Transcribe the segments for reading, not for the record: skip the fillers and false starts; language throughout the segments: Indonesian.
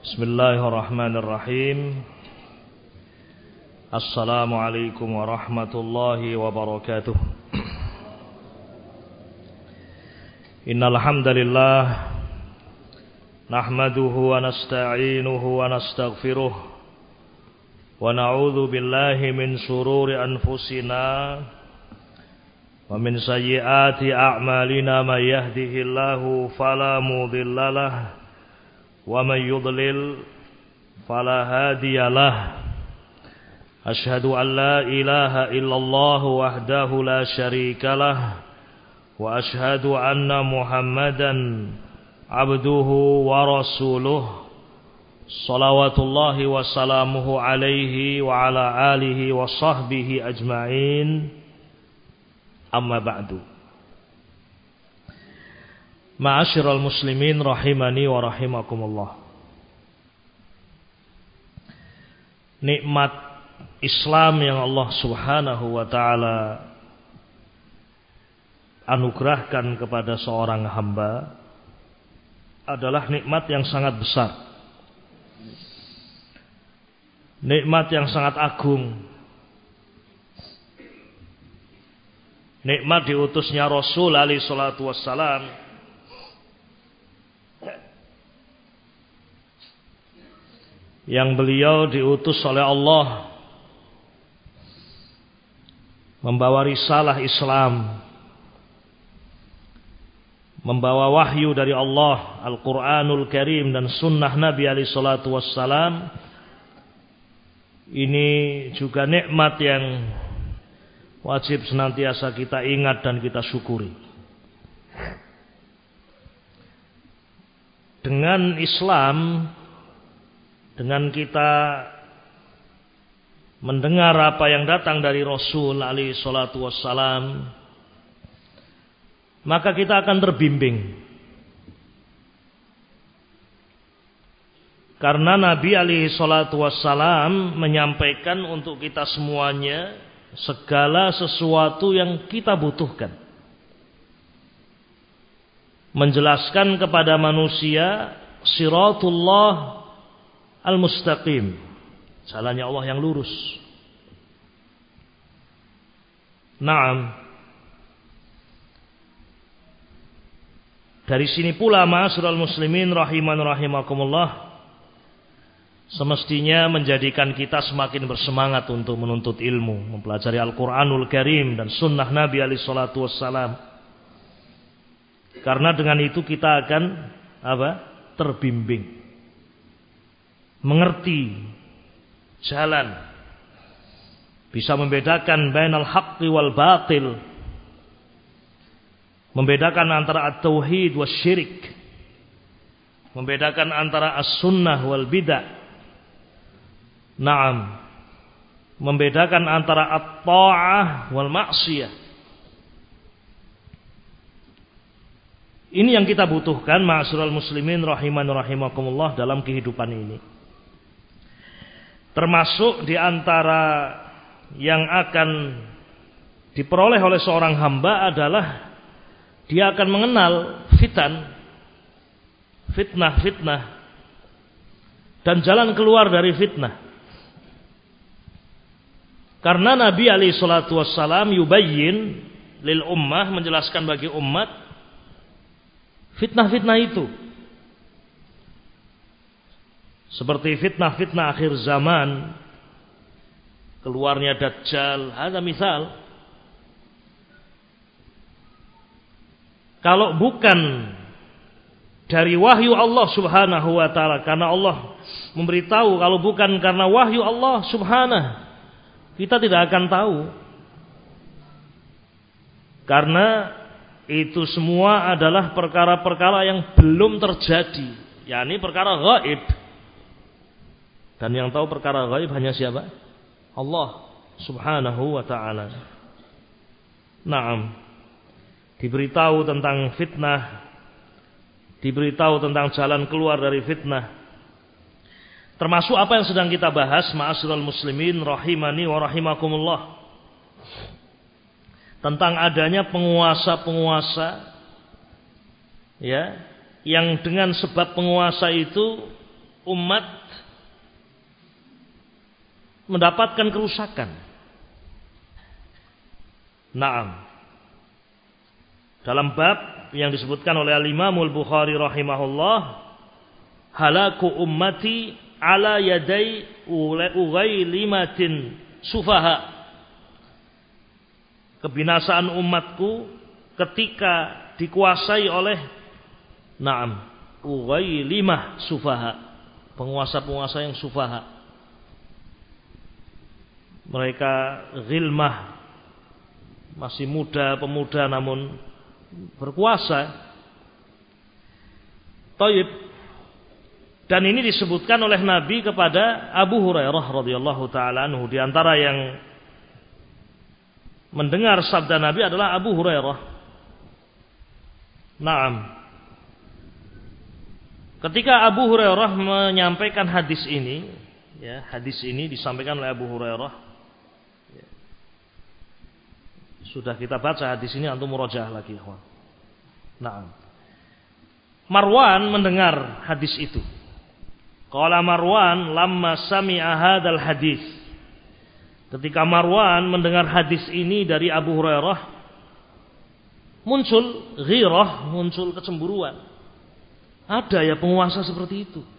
Bismillahirrahmanirrahim. Assalamualaikum warahmatullahi wabarakatuh. Innal hamdalillah nahmaduhu wa nasta'inuhu wa nastaghfiruh wa na'udzu billahi min shururi anfusina wa min sayyiati a'malina may yahdihillahu fala mudhillalah wa man yudlil fala hadiyalah. Asyhadu an la ilaha illallah wahdahu la syarikalah wa asyhadu anna Muhammadan abduhu wa rasuluh salawatullahi wa salamuhu alaihi wa ala alihi wa sahbihi ajma'in. Amma ba'du. Ma'asyiral muslimin rahimani wa rahimakumullah. Nikmat Islam yang Allah Subhanahu wa taala anugerahkan kepada seorang hamba adalah nikmat yang sangat besar. Nikmat yang sangat agung. Nikmat diutusnya Rasul alaihi salatu wassalam, yang beliau diutus oleh Allah membawa risalah Islam, membawa wahyu dari Allah, Al-Quranul Karim dan sunnah Nabi alaihi salatu wassalam. Ini juga nikmat yang wajib senantiasa kita ingat dan kita syukuri. Dengan Islam, dengan kita mendengar apa yang datang dari Rasul alaihi salatu wassalam, maka kita akan terbimbing. Karena Nabi alaihi salatu wassalam menyampaikan untuk kita semuanya segala sesuatu yang kita butuhkan. Menjelaskan kepada manusia siratullah al-mustaqim, jalannya Allah yang lurus. Naam. Dari sini pula ma'asyiral muslimin rahiman rahimakumullah, semestinya menjadikan kita semakin bersemangat untuk menuntut ilmu, mempelajari Al-Quranul Karim dan sunnah Nabi alaihi salatu wassalam. Karena dengan itu kita akan terbimbing, mengerti jalan, bisa membedakan bainal haqqi wal batil, membedakan antara at-tauhid wasyirik, membedakan antara as-sunnah wal bid'ah. Naam, membedakan antara at-ta'ah wal ma'siyah. Ini yang kita butuhkan ma'asyiral muslimin rahiman rahimakumullah dalam kehidupan ini. Termasuk di antara yang akan diperoleh oleh seorang hamba adalah dia akan mengenal fitnah dan jalan keluar dari fitnah. Karena Nabi alaihi salatu wassalam yubayyin lil ummah, menjelaskan bagi umat fitnah-fitnah itu. Seperti fitnah-fitnah akhir zaman, keluarnya Dajjal, ada misal. Kalau bukan dari wahyu Allah Subhanahu wa taala, karena Allah memberitahu, kalau bukan karena wahyu Allah Subhanahu, kita tidak akan tahu. Karena itu semua adalah perkara-perkara yang belum terjadi, yakni perkara gaib. Dan yang tahu perkara gaib hanya siapa? Allah Subhanahu wa ta'ala. Naam. Diberitahu tentang fitnah, diberitahu tentang jalan keluar dari fitnah. Termasuk apa yang sedang kita bahas, ma'asyiral muslimin rahimani wa rahimakumullah, tentang adanya penguasa, ya, yang dengan sebab penguasa itu umat mendapatkan kerusakan. Naam. Dalam bab yang disebutkan oleh Al-Imam Al-Bukhari rahimahullah, halaku ummati ala yadai ughaylimatin sufaha. Kebinasaan umatku ketika dikuasai oleh ughaylimah sufaha, penguasa-penguasa yang sufaha. Mereka ghilmah, masih muda, pemuda namun berkuasa. Taib. Dan ini disebutkan oleh Nabi kepada Abu Hurairah radhiyallahu taala anhu. Di antara yang mendengar sabda Nabi adalah Abu Hurairah. Naam. Ketika Abu Hurairah menyampaikan hadis ini, ya, hadis ini disampaikan oleh Abu Hurairah. Sudah kita baca hadis ini, antum murajaah lagi, ikhwan. Naam. Marwan mendengar hadis itu. Qala Marwan lamma sami'a hadzal hadis. Ketika Marwan mendengar hadis ini dari Abu Hurairah, muncul ghirah, muncul kecemburuan. Ada ya penguasa seperti itu,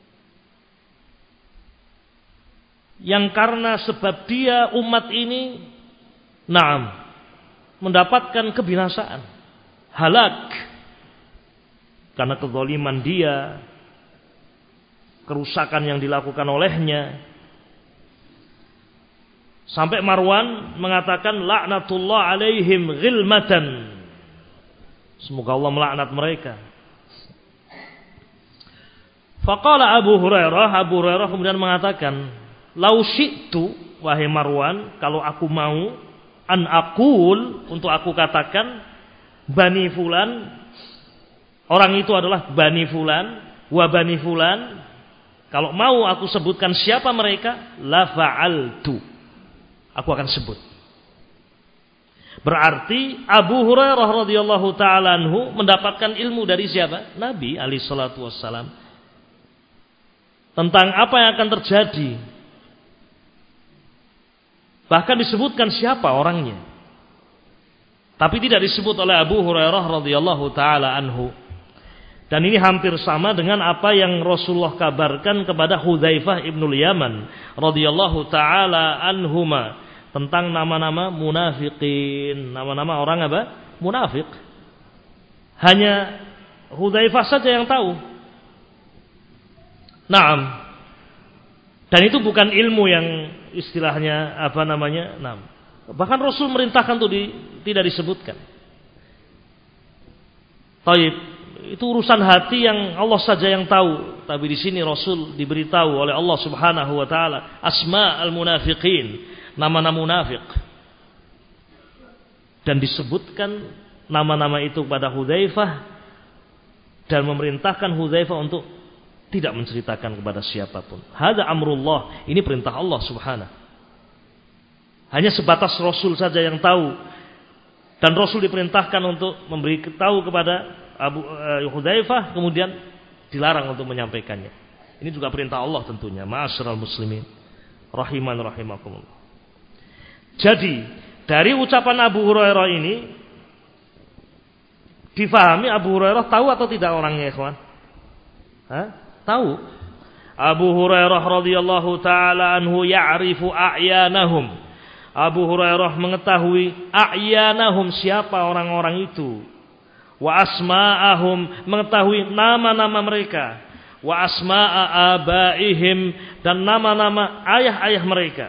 yang karena sebab dia umat ini mendapatkan kebinasaan, halak, karena kezaliman dia, kerusakan yang dilakukan olehnya. Sampai Marwan mengatakan laknatullah alaihim ghilmatan, semoga Allah melaknat mereka. Faqala Abu Hurairah kemudian mengatakan, lau syi'tu, wahai Marwan, kalau aku mau, an aqul, untuk aku katakan, Bani Fulan, orang itu adalah Bani Fulan, wa Bani Fulan, kalau mau aku sebutkan siapa mereka, la fa'altu, aku akan sebut. Berarti Abu Hurairah radhiyallahu taala anhu mendapatkan ilmu dari siapa? Nabi alaihi salatu wassalam, tentang apa yang akan terjadi. Bahkan disebutkan siapa orangnya, tapi tidak disebut oleh Abu Hurairah radhiyallahu taala anhu. Dan ini hampir sama dengan apa yang Rasulullah kabarkan kepada Hudzaifah ibnul Yaman radhiyallahu taala anhuma tentang nama-nama munafikin, nama-nama orang apa? Munafik. Hanya Hudzaifah saja yang tahu. Naam. Dan itu bukan ilmu yang istilahnya bahkan Rasul merintahkan itu tidak disebutkan. Taib, itu urusan hati yang Allah saja yang tahu. Tapi di sini Rasul diberitahu oleh Allah Subhanahu wa taala asma al-munafiqin, nama-nama munafik. Dan disebutkan nama-nama itu pada Hudzaifah dan memerintahkan Hudzaifah untuk tidak menceritakan kepada siapapun. Hadza amrullah, ini perintah Allah Subhanahu. Hanya sebatas Rasul saja yang tahu. Dan Rasul diperintahkan untuk memberi tahu kepada Hudzaifah, kemudian dilarang untuk menyampaikannya. Ini juga perintah Allah tentunya. Ma'asyiral muslimin rahiman rahimakumullah. Jadi, dari ucapan Abu Hurairah ini difahami Abu Hurairah tahu atau tidak orangnya, ikhwan? Tahu. Abu Hurairah radhiyallahu taala anhu ya'rifu a'yanahum. Abu Hurairah mengetahui a'yanahum, siapa orang-orang itu. Wa asma'ahum, mengetahui nama-nama mereka. Wa asma'a abaihim, dan nama-nama ayah-ayah mereka.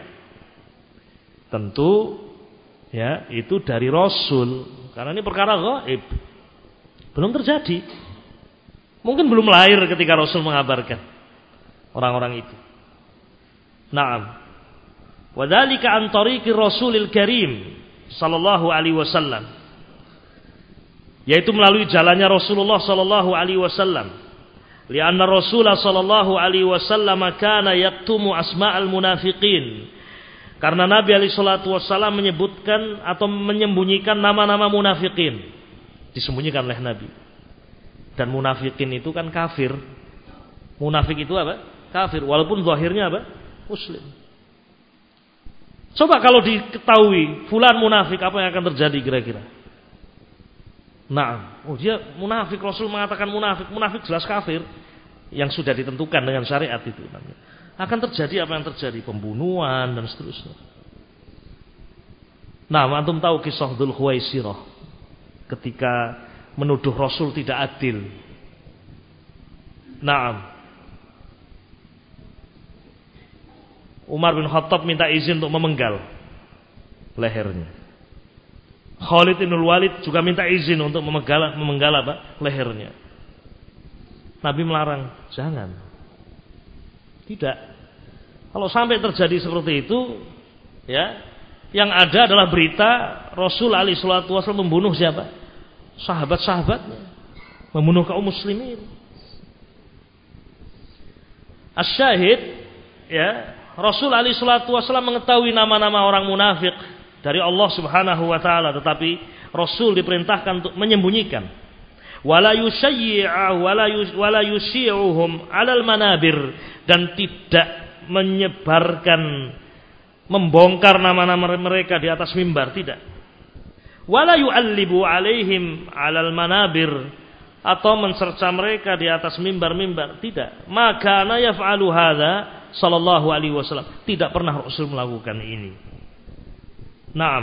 Tentu ya, itu dari Rasul, karena ini perkara gaib. Belum terjadi. Mungkin belum lahir ketika Rasul mengabarkan orang-orang itu. Naam. Wa dzalika an tariqi Rasulil Karim sallallahu alaihi wasallam. Yaitu melalui jalannya Rasulullah sallallahu alaihi wasallam. Lianna Rasulullah sallallahu alaihi wasallam kana yaktumu asma'al munafiqin. Karena Nabi alaihi salatu wasallam menyebutkan atau menyembunyikan nama-nama munafikin. Disembunyikan oleh Nabi. Dan munafikin itu kan kafir. Munafik itu apa? kafir walaupun zahirnya apa? Muslim. Coba kalau diketahui fulan munafik, apa yang akan terjadi kira-kira? Nah, dia munafik, Rasul mengatakan munafik, munafik jelas kafir yang sudah ditentukan dengan syariat itu. Akan terjadi apa yang terjadi? Pembunuhan dan seterusnya. Nah, antum tahu kisah Dzul Khuwaisirah ketika menuduh Rasul tidak adil. Nah, Umar bin Khattab minta izin untuk memenggal lehernya. Khalid bin Walid juga minta izin untuk memenggal apa? Lehernya. Nabi melarang, jangan. Tidak. Kalau sampai terjadi seperti itu, ya, yang ada adalah berita Rasul alaihi salatu wasallam membunuh siapa? Sahabat-sahabatnya, membunuh kaum muslimin. Asyahid, ya, Rasul alaihi salatu wasallam mengetahui nama-nama orang munafik dari Allah Subhanahu wa taala, tetapi Rasul diperintahkan untuk menyembunyikan. Wala yusyyi'u wala yusyi'uhum 'alal manabir, dan tidak menyebarkan, membongkar nama-nama mereka di atas mimbar, tidak. Wala yu'allibu 'alaihim 'alal manabir, atau mencerca mereka di atas mimbar-mimbar, tidak. Maka na yaf'alu hadza sallallahu alaihi wasallam, tidak pernah Rasul melakukan ini. Naam.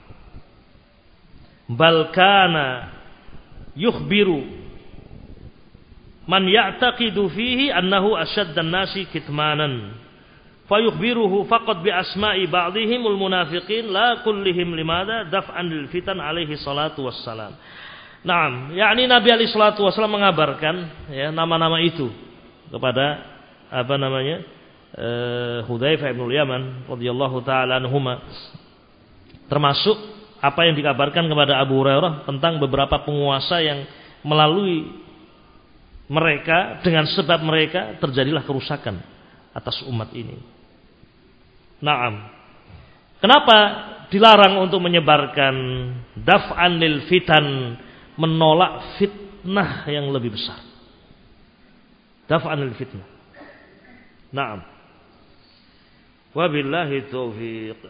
Bal kana yukhbiru man ya'taqidu fihi annahu asyaddan nasi kitmanan fayukhbiruhu faqad bi asma'i ba'dihimul munafiqin la kullihim limada daf'an lil fitan alaihi salatu wassalam. Naam, yakni Nabi alaihi salatu wassalam mengabarkan, ya, nama-nama itu kepada apa namanya? Hudzaifah bin Yaman radhiyallahu taala anhuma, termasuk apa yang dikabarkan kepada Abu Hurairah tentang beberapa penguasa yang melalui mereka, dengan sebab mereka terjadilah kerusakan atas umat ini. Naam. Kenapa dilarang untuk menyebarkan daf'an lil fitan, menolak fitnah yang lebih besar? Daf'an lil fitnah. Naam. Wabillahi taufiq.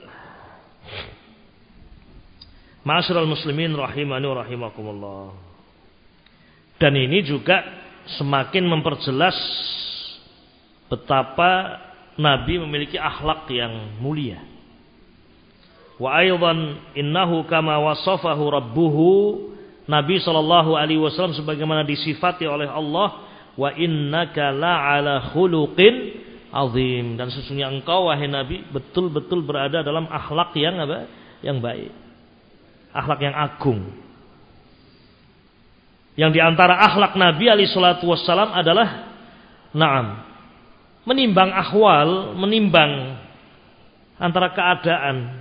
Ma'asyiral muslimin rahimani wa rahimakumullah. Dan ini juga semakin memperjelas betapa Nabi memiliki akhlak yang mulia. Wa aidan innahu kama wasafahu rabbuhu, Nabi sallallahu alaihi wasallam sebagaimana disifati oleh Allah, wa innaka la'ala khuluqin azim, dan sesungguhnya engkau wahai Nabi betul-betul berada dalam akhlak yang apa? Yang baik. Akhlak yang agung. Yang diantara akhlak Nabi alaihi salatu wassalam adalah na'am, menimbang ahwal, menimbang antara keadaan.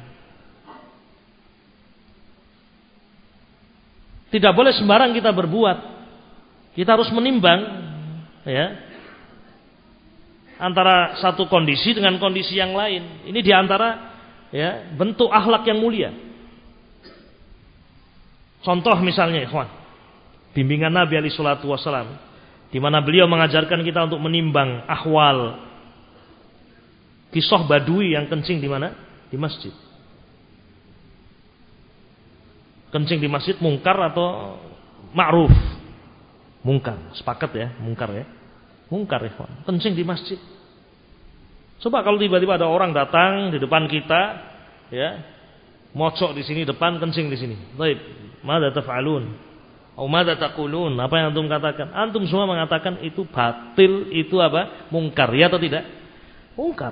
Tidak boleh sembarang kita berbuat. Kita harus menimbang, ya, antara satu kondisi dengan kondisi yang lain. Ini diantara, ya, bentuk akhlak yang mulia. Contoh misalnya, ikhwan, bimbingan Nabi alaihi salatu wassalam, di mana beliau mengajarkan kita untuk menimbang ahwal. Kisah badui yang kencing di mana? Di masjid. Kencing di masjid mungkar atau ma'ruf? Mungkar, sepakat ya, mungkar ya. Mungkar ya, kencing di masjid. Coba kalau tiba-tiba ada orang datang di depan kita, ya, mocok di sini depan, kencing di sini. Baik, madza taf'alun? Atau madza taqulun? Apa yang antum katakan? Antum semua mengatakan itu batil, itu apa? Mungkar, ya atau tidak? Mungkar.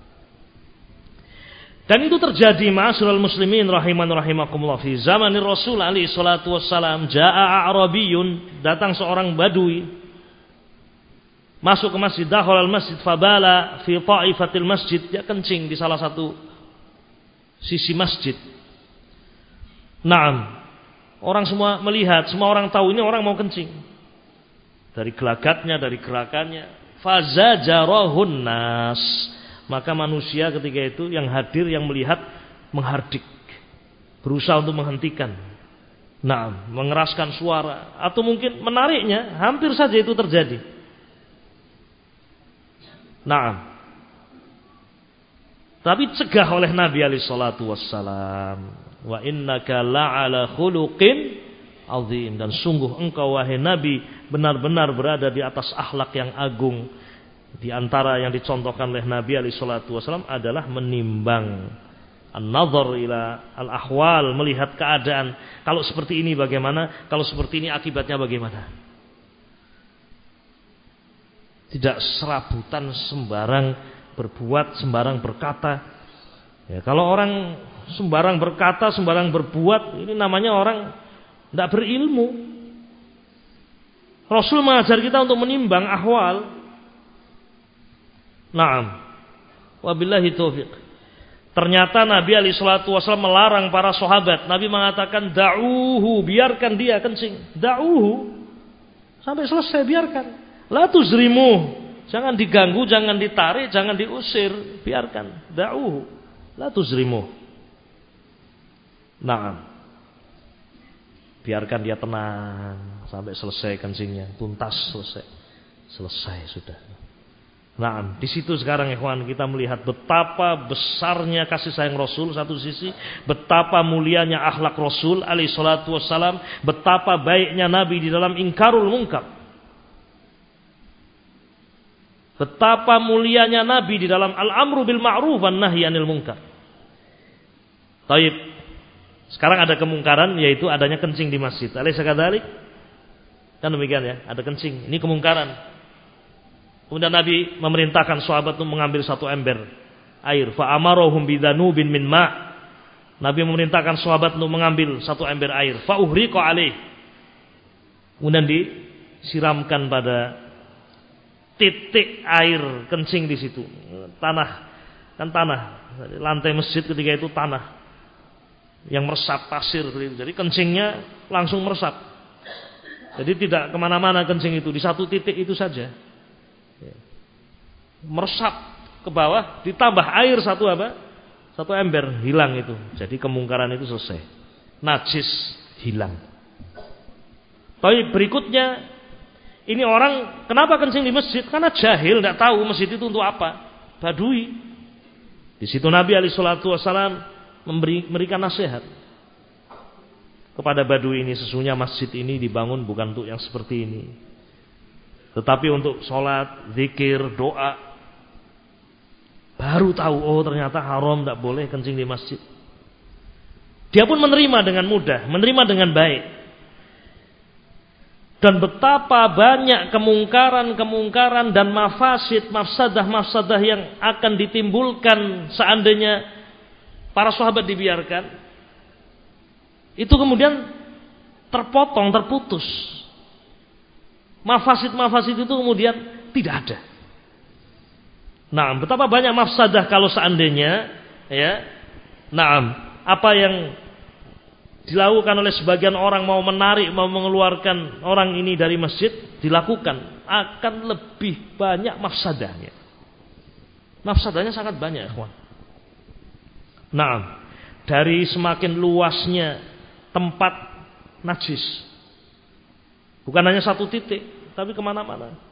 Dan itu terjadi, ma'asyiral muslimin rahiman rahimakumullah, fi zamanir Rasul alaihi salatu wassalam. Jaa'a a'rabiyyun, datang seorang badui masuk ke masjid, dakhala al-masjid fabala fi ta'ifatil masjid, dia kencing di salah satu sisi masjid. Naam. Orang semua melihat, semua orang tahu ini orang mau kencing. Dari gelagatnya, dari gerakannya. Fazajarahun nas. Maka manusia ketika itu yang hadir, yang melihat, menghardik, berusaha untuk menghentikan. Nah, mengeraskan suara atau mungkin menariknya. Hampir saja itu terjadi. Naam. Tapi cegah oleh Nabi alaihi salatu wassalam, wa innaka la'ala khuluqin azim, dan sungguh engkau wahai Nabi benar-benar berada di atas akhlak yang agung. Di antara yang dicontohkan oleh Nabi alaihi salatu wassalam adalah menimbang, an-nazar ila al-ahwal, melihat keadaan. Kalau seperti ini bagaimana? Kalau seperti ini akibatnya bagaimana? Tidak serabutan sembarang berbuat, sembarang berkata. Ya, kalau orang sembarang berkata, sembarang berbuat, ini namanya orang tidak berilmu. Rasul mengajar kita untuk menimbang ahwal. Naam. Wabillahi taufiq. Ternyata Nabi alaihi salatu wasallam melarang para sahabat. Nabi mengatakan da'uhu, biarkan dia kencing. Da'uhu, sampai selesai biarkan. La tuzrimuh, jangan diganggu, jangan ditarik, jangan diusir, biarkan. Da'uhu, la tuzrimuh. Naam. Biarkan dia tenang sampai selesai kencingnya, tuntas, selesai sudah. Naam, di situ sekarang ikhwan kita melihat betapa besarnya kasih sayang Rasul satu sisi, betapa mulianya akhlak Rasul alaihi salatu wassalam, betapa baiknya Nabi di dalam ingkarul munkar. Betapa mulianya Nabi di dalam al-amru bil ma'ruf wan nahyi 'anil munkar. Baik. Sekarang ada kemungkaran, yaitu adanya kencing di masjid. Alaysa kadzalik? Kan demikian ya, ada kencing. Ini kemungkaran. Kemudian Nabi memerintahkan sahabat untuk mengambil satu ember air. Fa amarahum bidanubin min ma'. Nabi memerintahkan sahabat untuk mengambil satu ember air. Fa uhriqa alaih. Kemudian disiramkan pada titik air kencing di situ. Tanah, kan tanah. Lantai masjid ketika itu tanah yang meresap, pasir. Jadi kencingnya langsung meresap. Jadi tidak kemana-mana kencing itu, di satu titik itu saja. Meresap ke bawah, ditambah air satu apa? Satu ember, hilang itu. Jadi kemungkaran itu selesai. Najis hilang. Tapi berikutnya, ini orang kenapa kencing di masjid? Karena jahil, tidak tahu masjid itu untuk apa. Badui. Di situ Nabi alaihi salatu wasallam memberikan nasihat kepada badui ini, sesungguhnya masjid ini dibangun bukan untuk yang seperti ini, tetapi untuk sholat, zikir, doa. Baru tahu, oh ternyata haram, tidak boleh kencing di masjid. Dia pun menerima dengan mudah, menerima dengan baik. Dan betapa banyak kemungkaran-kemungkaran dan mafsadah yang akan ditimbulkan seandainya para sahabat dibiarkan. Itu kemudian terpotong, terputus. Mafasid itu kemudian tidak ada. Nah, betapa banyak mafsadah kalau seandainya ya. Nah, apa yang dilakukan oleh sebagian orang mau menarik, mau mengeluarkan orang ini dari masjid, dilakukan, akan lebih banyak mafsadahnya. Mafsadahnya sangat banyak, ikhwan. Nah, dari semakin luasnya tempat najis, bukan hanya satu titik, tapi kemana-mana.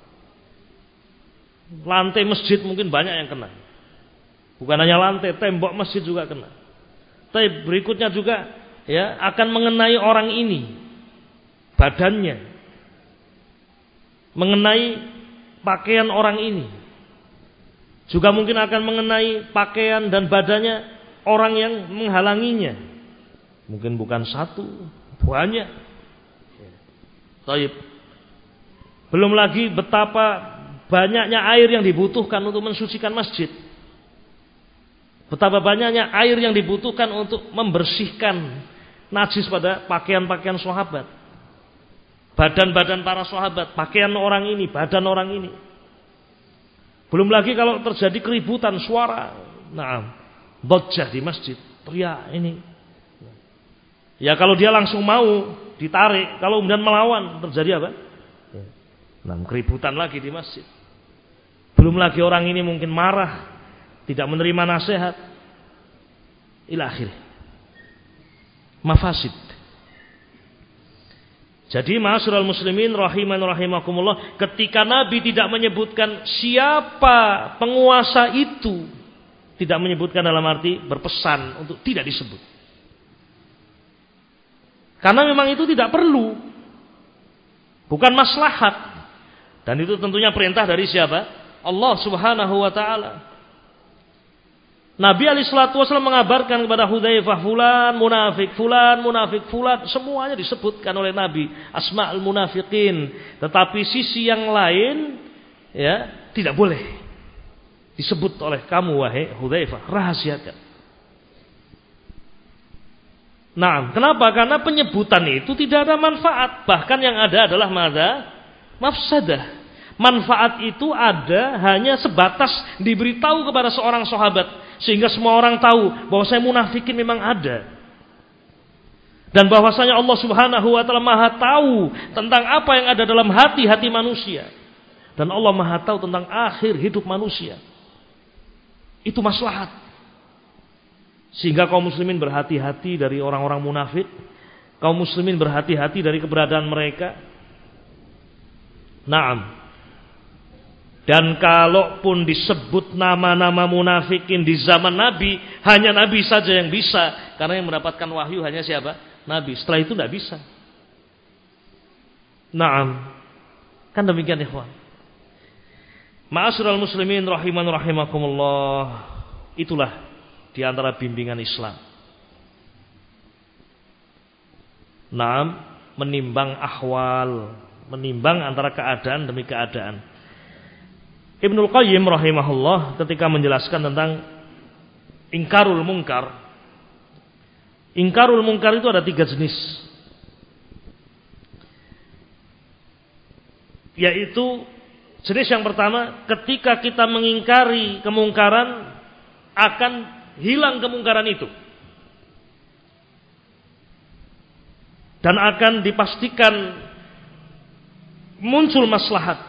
Lantai masjid mungkin banyak yang kena. Bukan hanya lantai, tembok masjid juga kena. Tapi berikutnya juga ya akan mengenai orang ini, badannya, mengenai pakaian orang ini, juga mungkin akan mengenai pakaian dan badannya orang yang menghalanginya. Mungkin bukan satu, banyak. Taib. Belum lagi betapa banyaknya air yang dibutuhkan untuk mensucikan masjid. Betapa banyaknya air yang dibutuhkan untuk membersihkan najis pada pakaian-pakaian sahabat, badan-badan para sahabat, pakaian orang ini, badan orang ini. Belum lagi kalau terjadi keributan, suara, bocah di masjid, teriak ini. Ya kalau dia langsung mau ditarik, kalau kemudian melawan, terjadi apa? Keributan lagi di masjid. Belum lagi orang ini mungkin marah, tidak menerima nasihat, ila akhirih. Mafasid. Jadi ma'asyiral muslimin rahiman rahimakumullah, ketika Nabi tidak menyebutkan siapa penguasa itu, tidak menyebutkan dalam arti berpesan untuk tidak disebut. Karena memang itu tidak perlu. Bukan maslahat. Dan itu tentunya perintah dari siapa? Allah Subhanahu wa taala. Nabi alaihi salatu wasallam mengabarkan kepada Hudzaifah, fulan munafik, fulan, semuanya disebutkan oleh Nabi, asma'ul munafiqin. Tetapi sisi yang lain ya tidak boleh disebut oleh kamu wahai Hudzaifah, rahasiakan. Nah, kenapa? Karena penyebutan itu tidak ada manfaat, bahkan yang ada adalah mafsadah. Manfaat itu ada hanya sebatas diberitahu kepada seorang sahabat, sehingga semua orang tahu bahwa saya munafikin memang ada. Dan bahwasanya Allah Subhanahu wa taala Maha tahu tentang apa yang ada dalam hati-hati manusia. Dan Allah Maha tahu tentang akhir hidup manusia. Itu maslahat. Sehingga kaum muslimin berhati-hati dari orang-orang munafik. Kaum muslimin berhati-hati dari keberadaan mereka. Naam. Dan kalaupun disebut nama-nama munafikin di zaman Nabi, hanya Nabi saja yang bisa. Karena yang mendapatkan wahyu hanya siapa? Nabi. Setelah itu tidak bisa. Naam. Kan demikian ikhwan. Ma'asyiral muslimin rahiman rahimakumullah. Itulah di antara bimbingan Islam. Naam, menimbang ahwal, menimbang antara keadaan demi keadaan. Ibnul Qayyim rahimahullah ketika menjelaskan tentang ingkarul munkar. Ingkarul munkar itu ada 3 jenis. Yaitu jenis yang pertama, ketika kita mengingkari kemungkaran, akan hilang kemungkaran itu. Dan akan dipastikan muncul maslahat.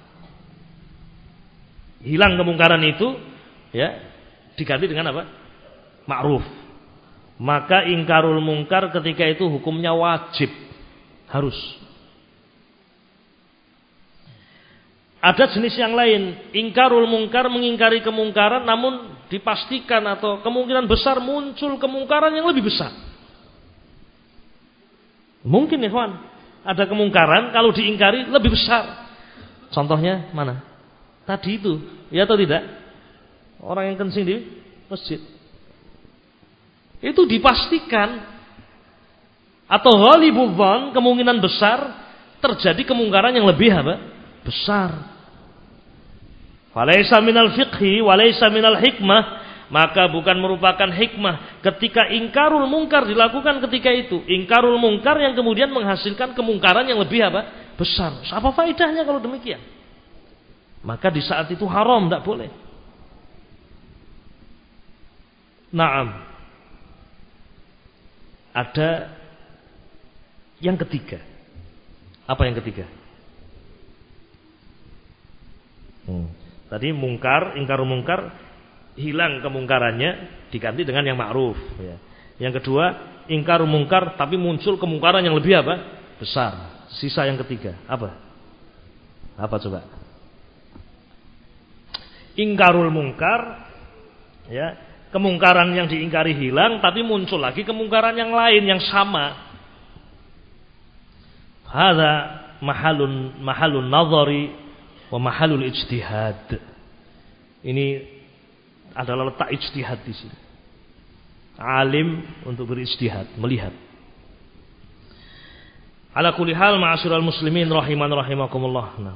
Hilang kemungkaran itu, ya, diganti dengan apa? Ma'ruf. Maka ingkarul munkar ketika itu hukumnya wajib, harus. Ada jenis yang lain, ingkarul munkar, mengingkari kemungkaran, namun dipastikan atau kemungkinan besar muncul kemungkaran yang lebih besar. Mungkin ikhwan, ada kemungkaran kalau diingkari lebih besar. Contohnya mana? Tadi itu, ya atau tidak? Orang yang kencing di masjid. Itu dipastikan atau ghalibul dzan, kemungkinan besar terjadi kemungkaran yang lebih apa? Besar. Falaisa minal fiqhi walaisa minal hikmah, maka bukan merupakan hikmah ketika ingkarul munkar dilakukan ketika itu. Ingkarul munkar yang kemudian menghasilkan kemungkaran yang lebih apa? Besar. Apa faedahnya kalau demikian? Maka di saat itu haram, tidak boleh. Naam. Ada yang ketiga. Apa yang ketiga? Tadi mungkar, ingkarul mungkar, hilang kemungkarannya, diganti dengan yang ma'ruf. Ya. Yang kedua, ingkarul mungkar, tapi muncul kemungkaran yang lebih apa? Besar. Sisa yang ketiga, apa? Apa coba? Ingkarul mungkar, ya, kemungkaran yang diingkari hilang, tapi muncul lagi kemungkaran yang lain yang sama. Hadza mahalun nazari wa mahalul ijtihad. Ini adalah letak ijtihad di sini. Alim untuk berijtihad, melihat. Ala kulli hal ma'asyiral muslimin rahiman rahimakumullah. Nah.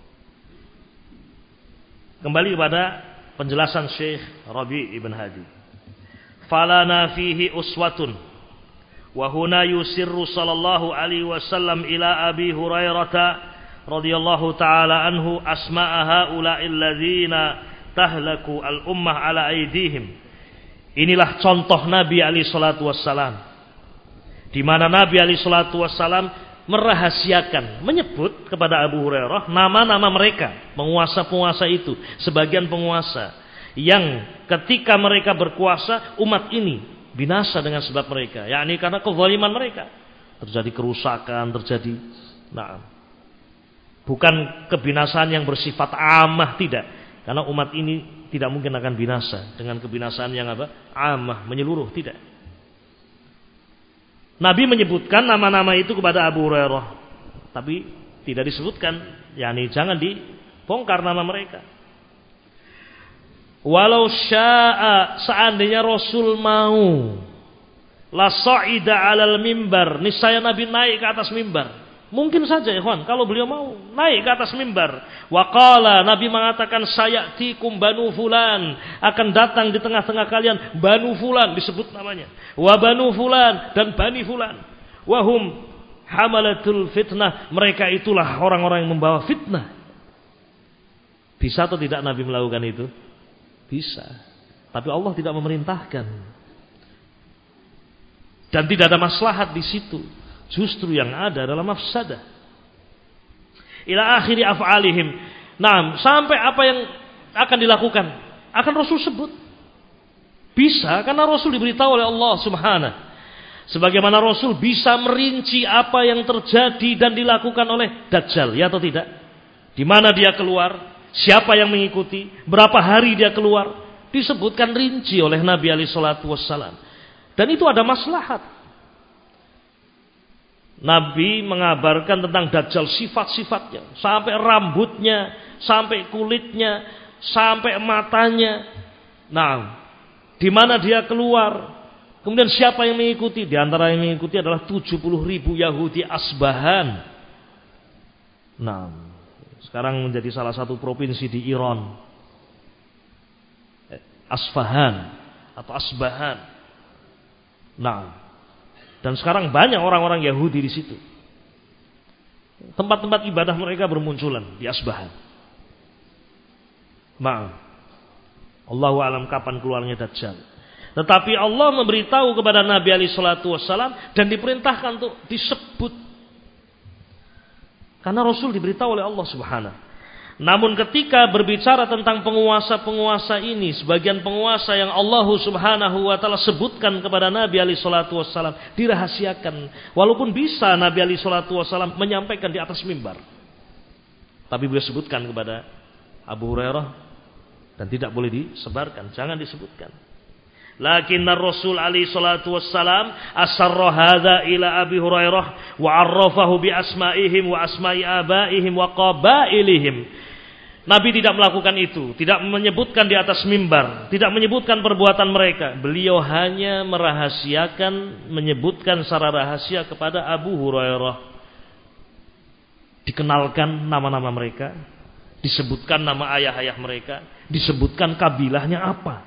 Kembali kepada penjelasan Syekh Rabi' ibn Hadi. Falana fihi uswatun wa huna yusirru sallallahu alaihi wasallam ila Abi Hurairah radhiyallahu taala anhu asma'a haula'il ladzina tahlaku al-ummah ala aidihim. Inilah contoh Nabi alaihi salatu wassalam, di mana Nabi alaihi salatu wassalam merahasiakan, menyebut kepada Abu Hurairah nama-nama mereka, penguasa-penguasa itu, sebagian penguasa yang ketika mereka berkuasa umat ini binasa dengan sebab mereka, yakni karena kezaliman mereka. terjadi kerusakan, terjadi bukan kebinasaan yang bersifat amah, tidak. Karena umat ini tidak mungkin akan binasa dengan kebinasaan yang amah, menyeluruh, tidak. Nabi menyebutkan nama-nama itu kepada Abu Hurairah, tapi tidak disebutkan, yakni jangan dibongkar nama mereka. Walau syaa, seandainya Rasul mau, la sa'ida 'alal mimbar, niscaya Nabi naik ke atas mimbar. Mungkin saja ikhwan, kalau beliau mau naik ke atas mimbar. Wa qala, Nabi mengatakan, sayatikum banu fulan, akan datang di tengah-tengah kalian banu fulan, disebut namanya. Wa banu fulan, dan bani fulan. Wahum hamalatul fitnah, mereka itulah orang-orang yang membawa fitnah. Bisa atau tidak Nabi melakukan itu? Bisa. Tapi Allah tidak memerintahkan. Dan tidak ada maslahat di situ. Justru yang ada adalah mafsadah. Ila akhiri af'alihim. Nah, sampai apa yang akan dilakukan akan Rasul sebut. Bisa, karena Rasul diberitahu oleh Allah Subhanahu. Sebagaimana Rasul bisa merinci apa yang terjadi dan dilakukan oleh Dajjal, ya atau tidak? Di mana dia keluar? Siapa yang mengikuti? Berapa hari dia keluar? Disebutkan rinci oleh Nabi alaihi salatu wassalam. Dan itu ada maslahat. Nabi mengabarkan tentang Dajjal, sifat-sifatnya, sampai rambutnya, sampai kulitnya, sampai matanya. Nah, di mana dia keluar? Kemudian siapa yang mengikuti? Di antara yang mengikuti adalah 70.000 Yahudi Asbahan. Nah, sekarang menjadi salah satu provinsi di Iran. Asfahan atau Asbahan. Nah, dan sekarang banyak orang-orang Yahudi di situ. Tempat-tempat ibadah mereka bermunculan di Asbahan. Nah, Allahu a'lam kapan keluarnya Dajjal. Tetapi Allah memberitahu kepada Nabi alaihi salatu wassalam dan diperintahkan untuk disebut. Karena Rasul diberitahu oleh Allah Subhanahu. Namun ketika berbicara tentang penguasa-penguasa ini, sebagian penguasa yang Allah Subhanahu wa taala sebutkan kepada Nabi alaihi salatu wassalam dirahasiakan. Walaupun bisa Nabi alaihi salatu wassalam menyampaikan di atas mimbar. Tapi beliau sebutkan kepada Abu Hurairah dan tidak boleh disebarkan, jangan disebutkan. Lakinna Rasul alaihi salatu wassalam asarra hadza ila Abi Hurairah wa 'arrafahu bi asma'ihim wa asma'i abaihim wa qabailihim. Nabi tidak melakukan itu, tidak menyebutkan di atas mimbar, tidak menyebutkan perbuatan mereka. Beliau hanya merahasiakan, menyebutkan secara rahasia kepada Abu Hurairah. Dikenalkan nama-nama mereka, disebutkan nama ayah-ayah mereka, disebutkan kabilahnya apa.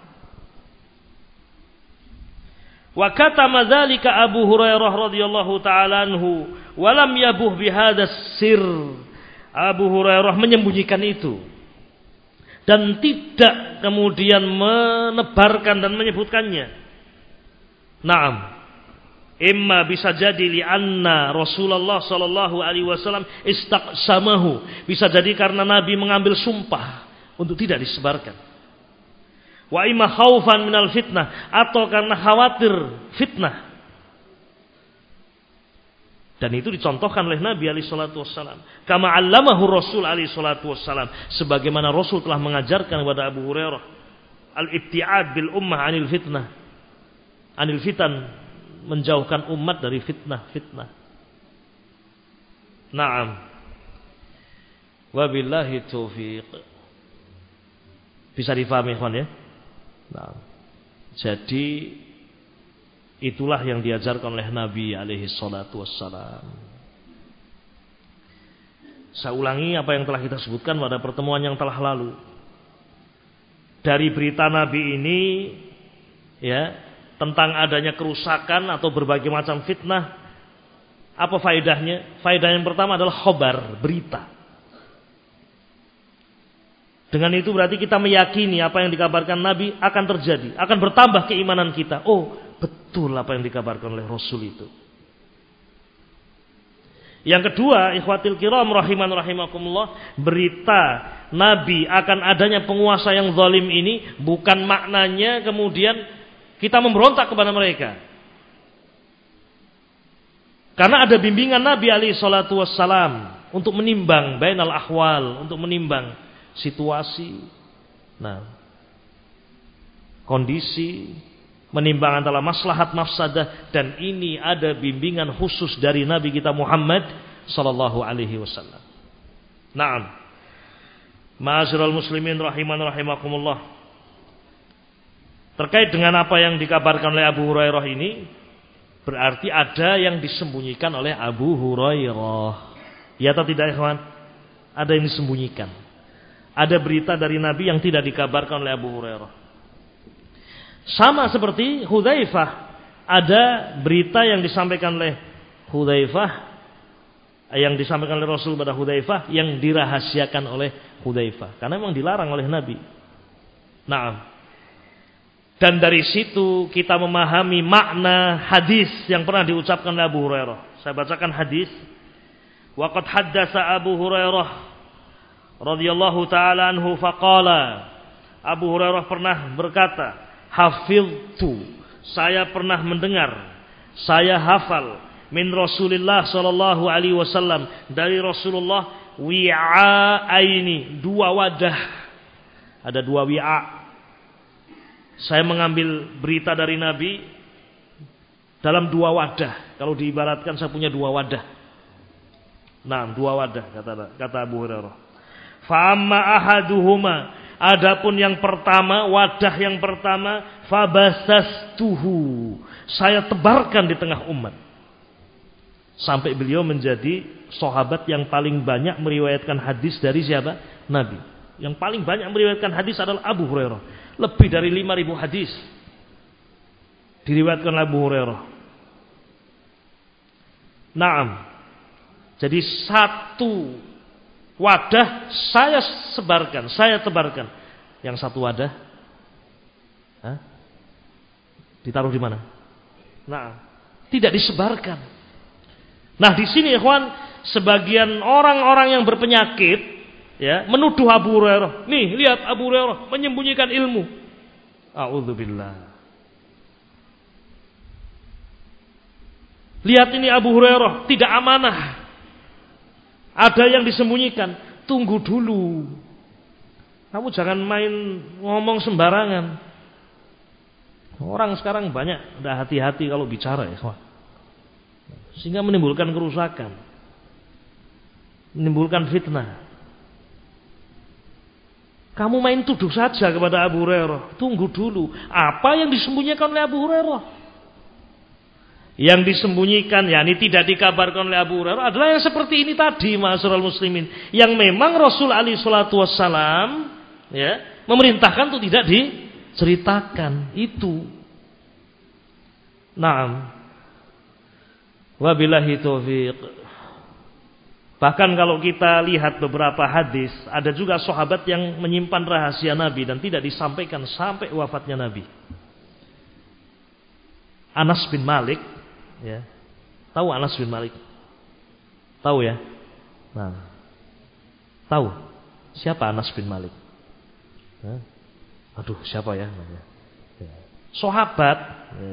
Wa katama dzalika Abu Hurairah radhiyallahu taala anhu wa lam yabuh bihadzal sir. Abu Hurairah menyembunyikan itu dan tidak kemudian menebarkan dan menyebutkannya. Naam. Imma bisa jadi li'anna Rasulullah sallallahu alaihi wasallam istaqsamahu. Bisa jadi karena Nabi mengambil sumpah untuk tidak disebarkan. Wa imma khaufan minal fitnah, atau karena khawatir fitnah. Dan itu dicontohkan oleh Nabi alaihi salatu wassalam. Kama 'allamahu Rasul alaihi salatu wassalam, sebagaimana Rasul telah mengajarkan kepada Abu Hurairah al-ibtiad bil ummah 'anil fitnah. 'Anil fitan, menjauhkan umat dari fitnah-fitnah. Naam. Wabillahi taufiq. Bisa difahami ikhwan ya? Nah, jadi itulah yang diajarkan oleh Nabi alaihi salatu wassalam. Saya ulangi apa yang telah kita sebutkan pada pertemuan yang telah lalu. Dari berita Nabi ini ya, tentang adanya kerusakan atau berbagai macam fitnah, apa faedahnya? Faedah yang pertama adalah khobar, berita. Dengan itu berarti kita meyakini apa yang dikabarkan Nabi akan terjadi, akan bertambah keimanan kita. Oh, betul apa yang dikabarkan oleh Rasul itu. Yang kedua, ikhwatil kiram rahiman rahimakumullah, berita Nabi akan adanya penguasa yang zalim ini bukan maknanya kemudian kita memberontak kepada mereka. Karena ada bimbingan Nabi alaihi salatu wassalam untuk menimbang bainal ahwal, untuk menimbang situasi, kondisi, menimbang antara maslahat mafsadah, dan ini ada bimbingan khusus dari Nabi kita Muhammad sallallahu alaihi wasallam. Naam. Ma'asyiral muslimin rahiman rahimakumullah. Terkait dengan apa yang dikabarkan oleh Abu Hurairah ini, berarti ada yang disembunyikan oleh Abu Hurairah. Ya atau tidak, ikhwan? Ada yang disembunyikan. Ada berita dari Nabi yang tidak dikabarkan oleh Abu Hurairah. Sama seperti Hudzaifah, ada berita yang disampaikan oleh Hudzaifah, yang disampaikan oleh Rasul pada Hudzaifah, yang dirahasiakan oleh Hudzaifah, karena memang dilarang oleh Nabi. Naam. Dan dari situ kita memahami makna hadis yang pernah diucapkan oleh Abu Hurairah. Saya bacakan hadis. Wa qad haddatsa Abu Hurairah radhiyallahu taala anhu faqala. Abu Hurairah pernah berkata, hafiztu, saya pernah mendengar, saya hafal min Rasulillah sallallahu alaihi wasallam, dari Rasulullah, wi'aini, dua wadah. Ada dua wi'a. Saya mengambil berita dari Nabi dalam dua wadah. Kalau diibaratkan saya punya dua wadah. Nah, dua wadah kata Abu Hurairah. Fa amma ahaduhuma, adapun yang pertama, wadah yang pertama, fabasastuhu, saya tebarkan di tengah umat. Sampai beliau menjadi sahabat yang paling banyak meriwayatkan hadis dari siapa? Nabi. Yang paling banyak meriwayatkan hadis adalah Abu Hurairah. Lebih dari 5.000 hadis diriwayatkan oleh Abu Hurairah. Naam. Jadi satu wadah saya sebarkan, saya tebarkan. Yang satu wadah ditaruh di mana? Nah, tidak disebarkan. Nah, di sini ikhwan, sebagian orang-orang yang berpenyakit menuduh Abu Hurairah. Nih, lihat Abu Hurairah menyembunyikan ilmu. A'udzubillah. Lihat ini Abu Hurairah tidak amanah. Ada yang disembunyikan. Tunggu dulu. Kamu jangan main ngomong sembarangan. Orang sekarang banyak udah hati-hati kalau bicara, ya, sehingga menimbulkan kerusakan, menimbulkan fitnah. Kamu main tuduh saja kepada Abu Hurairah. Tunggu dulu. Apa yang disembunyikan oleh Abu Hurairah? Yang disembunyikan, yakni tidak dikabarkan oleh Abu Hurairah, adalah yang seperti ini tadi, ma'asyiral muslimin. Yang memang Rasul alaihi salatu wassalam memerintahkan untuk tidak diceritakan. Itu. Naam. Wabillahi taufiq. Bahkan kalau kita lihat beberapa hadis, ada juga sahabat yang menyimpan rahasia Nabi dan tidak disampaikan sampai wafatnya Nabi. Anas bin Malik, tahu Anas bin Malik? Tahu ya? Nah, tahu siapa Anas bin Malik? Aduh, siapa ya? Sahabat,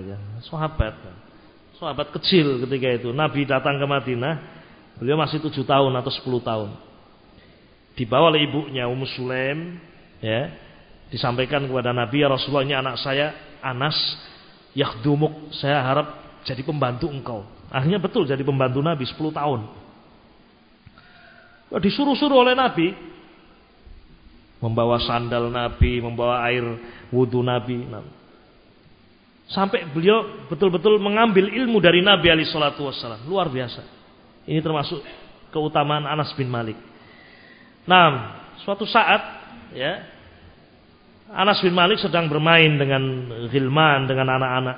sahabat kecil ketika itu. Nabi datang ke Madinah. Beliau masih 7 tahun atau 10 tahun. Dibawa oleh ibunya Ummu Sulaim, disampaikan kepada Nabi, ya Rasulullah, ini anak saya Anas, yakhdumuk, saya harap jadi pembantu engkau. Akhirnya betul jadi pembantu Nabi 10 tahun. Disuruh-suruh oleh Nabi, membawa sandal Nabi, membawa air wudu Nabi. Sampai beliau betul-betul mengambil ilmu dari Nabi alaihi salatu wassalam. Luar biasa. Ini termasuk keutamaan Anas bin Malik. Nah, suatu saat Anas bin Malik sedang bermain dengan ghilman, dengan anak-anak.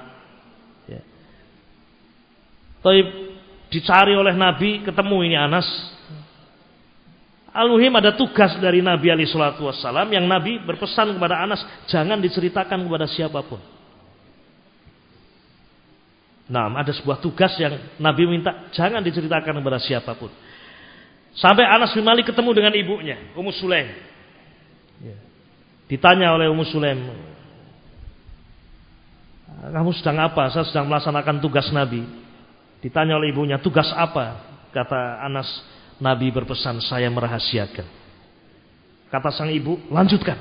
Taib dicari oleh Nabi, ketemu ini Anas. Al-muhim ada tugas dari Nabi alaihi salatu wassalam yang Nabi berpesan kepada Anas, jangan diceritakan kepada siapapun. Nah, ada sebuah tugas yang Nabi minta jangan diceritakan kepada siapapun. Sampai Anas bin Malik ketemu dengan ibunya, Ummu Sulaim. Ditanya oleh Ummu Sulaim, kamu sedang apa? Saya sedang melaksanakan tugas Nabi. Ditanya oleh ibunya, tugas apa? Kata Anas, Nabi berpesan saya merahasiakan. Kata sang ibu, lanjutkan.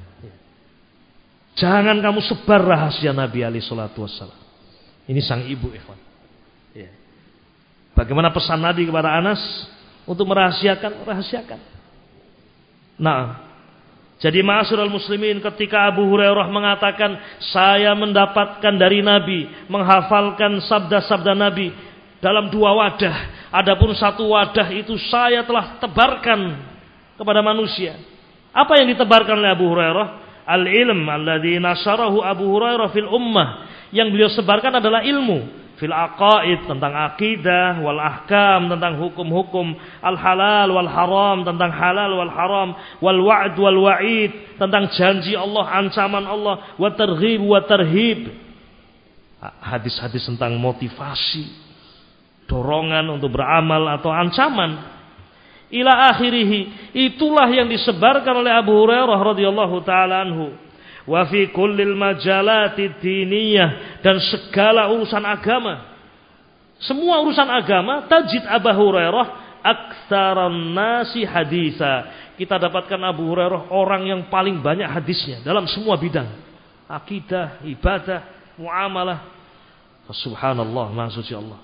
Jangan kamu sebar rahasia Nabi alaihi salatu wassalam. Ini sang ibu, ikhwan. Bagaimana pesan Nabi kepada Anas untuk merahasiakan? Rahasiakan. Nah, jadi ma'asyiral muslimin, ketika Abu Hurairah mengatakan saya mendapatkan dari Nabi, menghafalkan sabda-sabda Nabi dalam 2 wadah, adapun 1 wadah itu saya telah tebarkan kepada manusia. Apa yang ditebarkan oleh Abu Hurairah? Al-ilm alladzi nasyarahu Abu Hurairah fil ummah. Yang beliau sebarkan adalah ilmu fil aqaid, tentang akidah, wal ahkam, tentang hukum-hukum, al halal wal haram, tentang halal wal haram, wal wa'd wal wa'id, tentang janji Allah, ancaman Allah, wa targhib wa tarhib, hadis-hadis tentang motivasi, dorongan untuk beramal atau ancaman, ila akhirih. Itulah yang disebarkan oleh Abu Hurairah radhiyallahu taala anhu. Wa fi kullil majalati diniyah, dan segala urusan agama, semua urusan agama, tajid Abu Hurairah aktsaran nasi haditsa. Kita dapatkan Abu Hurairah orang yang paling banyak hadisnya dalam semua bidang, akidah, ibadah, muamalah. Subhanallah, maha suci Allah.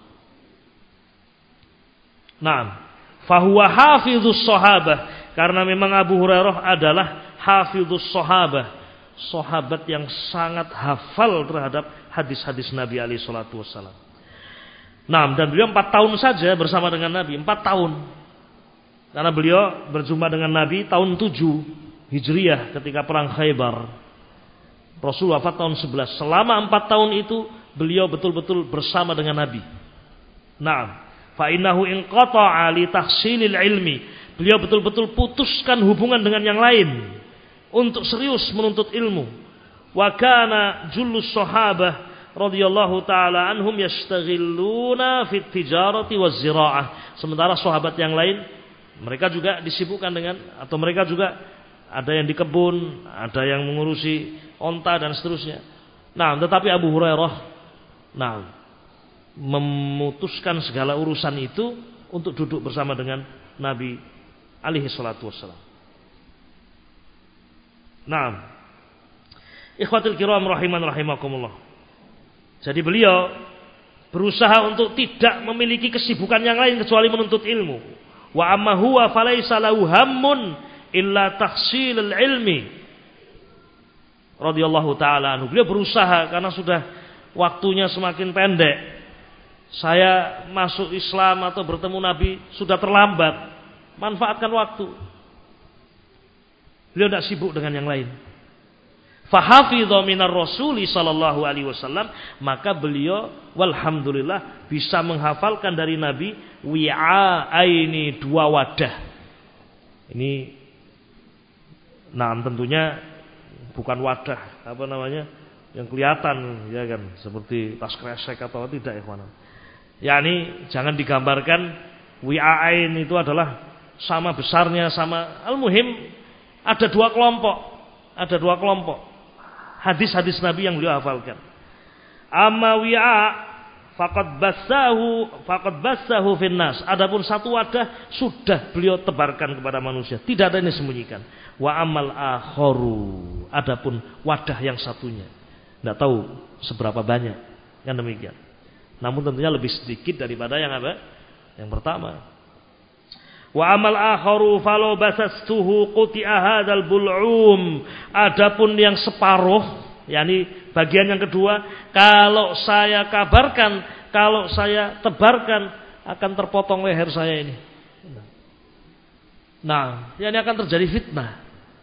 Naam, fahuwa hafidzus sahabah, karena memang Abu Hurairah adalah hafidzus sahabah, sahabat yang sangat hafal terhadap hadis-hadis Nabi alaihi salatu wassalam. Nah, dan beliau 4 tahun saja bersama dengan Nabi, 4 tahun. Karena beliau berjumpa dengan Nabi tahun 7 Hijriah ketika perang Khaybar. Rasul wafat tahun 11. Selama 4 tahun itu beliau betul-betul bersama dengan Nabi. Nah, fa innahu inqata'a li tahsilil ilmi. Beliau betul-betul putuskan hubungan dengan yang lain untuk serius menuntut ilmu. Wa kana jullus sahabah radhiyallahu taala anhum yastaghilluna fit tijarati waz ziraah. Sementara sahabat yang lain mereka juga disibukkan dengan, atau mereka juga ada yang di kebun, ada yang mengurusi onta dan seterusnya. Nah, tetapi Abu Hurairah memutuskan segala urusan itu untuk duduk bersama dengan Nabi alaihi salatu wassalam. Naam. Ikhwatul kiram rahiman rahimakumullah. Jadi beliau berusaha untuk tidak memiliki kesibukan yang lain kecuali menuntut ilmu. Wa amma huwa falaisa lahu hammun illa tahsilul ilmi. Radhiyallahu taala anhu. Beliau berusaha karena sudah waktunya semakin pendek. Saya masuk Islam atau bertemu Nabi sudah terlambat. Manfaatkan waktu. Beliau tidak sibuk dengan yang lain. Fahafidha minar rasuli sallallahu alaihi wasallam, maka beliau walhamdulillah bisa menghafalkan dari Nabi wi'aini 2 wadah. Ini tentunya bukan wadah yang kelihatan ya kan, seperti tas kresek atau tidak, ikhwan. Yani jangan digambarkan wi'ain itu adalah sama besarnya, sama. Al-muhim ada 2 kelompok. Ada 2 kelompok hadis-hadis Nabi yang beliau hafalkan. Amma wi'a faqad bassahu finnas. Adapun 1 wadah sudah beliau tebarkan kepada manusia, tidak ada yang disembunyikan. Wa amal akharu, adapun wadah yang satunya tidak tahu seberapa banyak, kan demikian. Namun tentunya lebih sedikit daripada yang apa? Yang pertama. Wa amal akharu falau basastuhu quti'a hadzal bul'um. Adapun yang separuh, yakni bagian yang kedua, kalau saya kabarkan, kalau saya tebarkan, akan terpotong leher saya ini. Nah, yakni akan terjadi fitnah.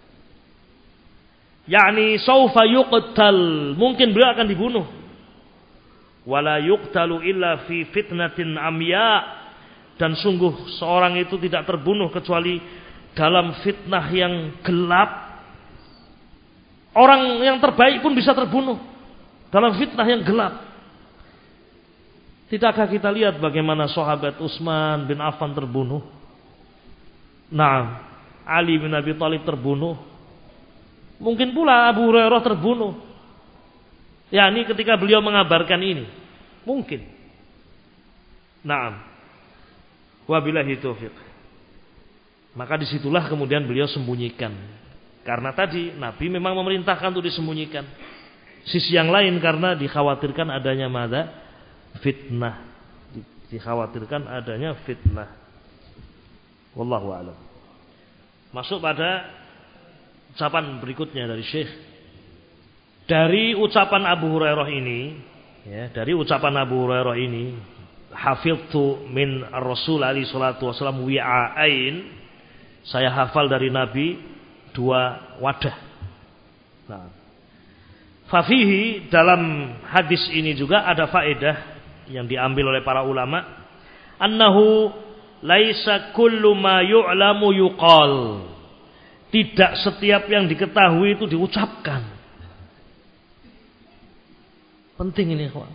Yakni saufa yuqtal, mungkin beliau akan dibunuh. Wala yuqtalu illa fi fitnatin amya. Dan sungguh seorang itu tidak terbunuh kecuali dalam fitnah yang gelap. Orang yang terbaik pun bisa terbunuh dalam fitnah yang gelap. Tidakkah kita lihat bagaimana sahabat Utsman bin Affan terbunuh? Nah, Ali bin Abi Thalib terbunuh. Mungkin pula Abu Hurairah terbunuh. Ya, ini ketika beliau mengabarkan ini. Mungkin. Naam. Wabillahi taufiq. Maka disitulah kemudian beliau sembunyikan. Karena tadi Nabi memang memerintahkan untuk disembunyikan. Sisi yang lain karena dikhawatirkan adanya mada? Fitnah. Dikhawatirkan adanya fitnah. Wallahu a'lam. Masuk pada ucapan berikutnya dari Syekh. Dari ucapan Abu Hurairah ini, ya, dari ucapan Abu Hurairah ini, hafidtu min ar-Rasul alaihi salatu wasallam wi'ain. Saya hafal dari Nabi 2 wadah. Nah, fafihi, dalam hadis ini juga ada faedah yang diambil oleh para ulama, annahu laisa kullu ma yu'lamu yuqal. Tidak setiap yang diketahui itu diucapkan. Penting ini, kawan.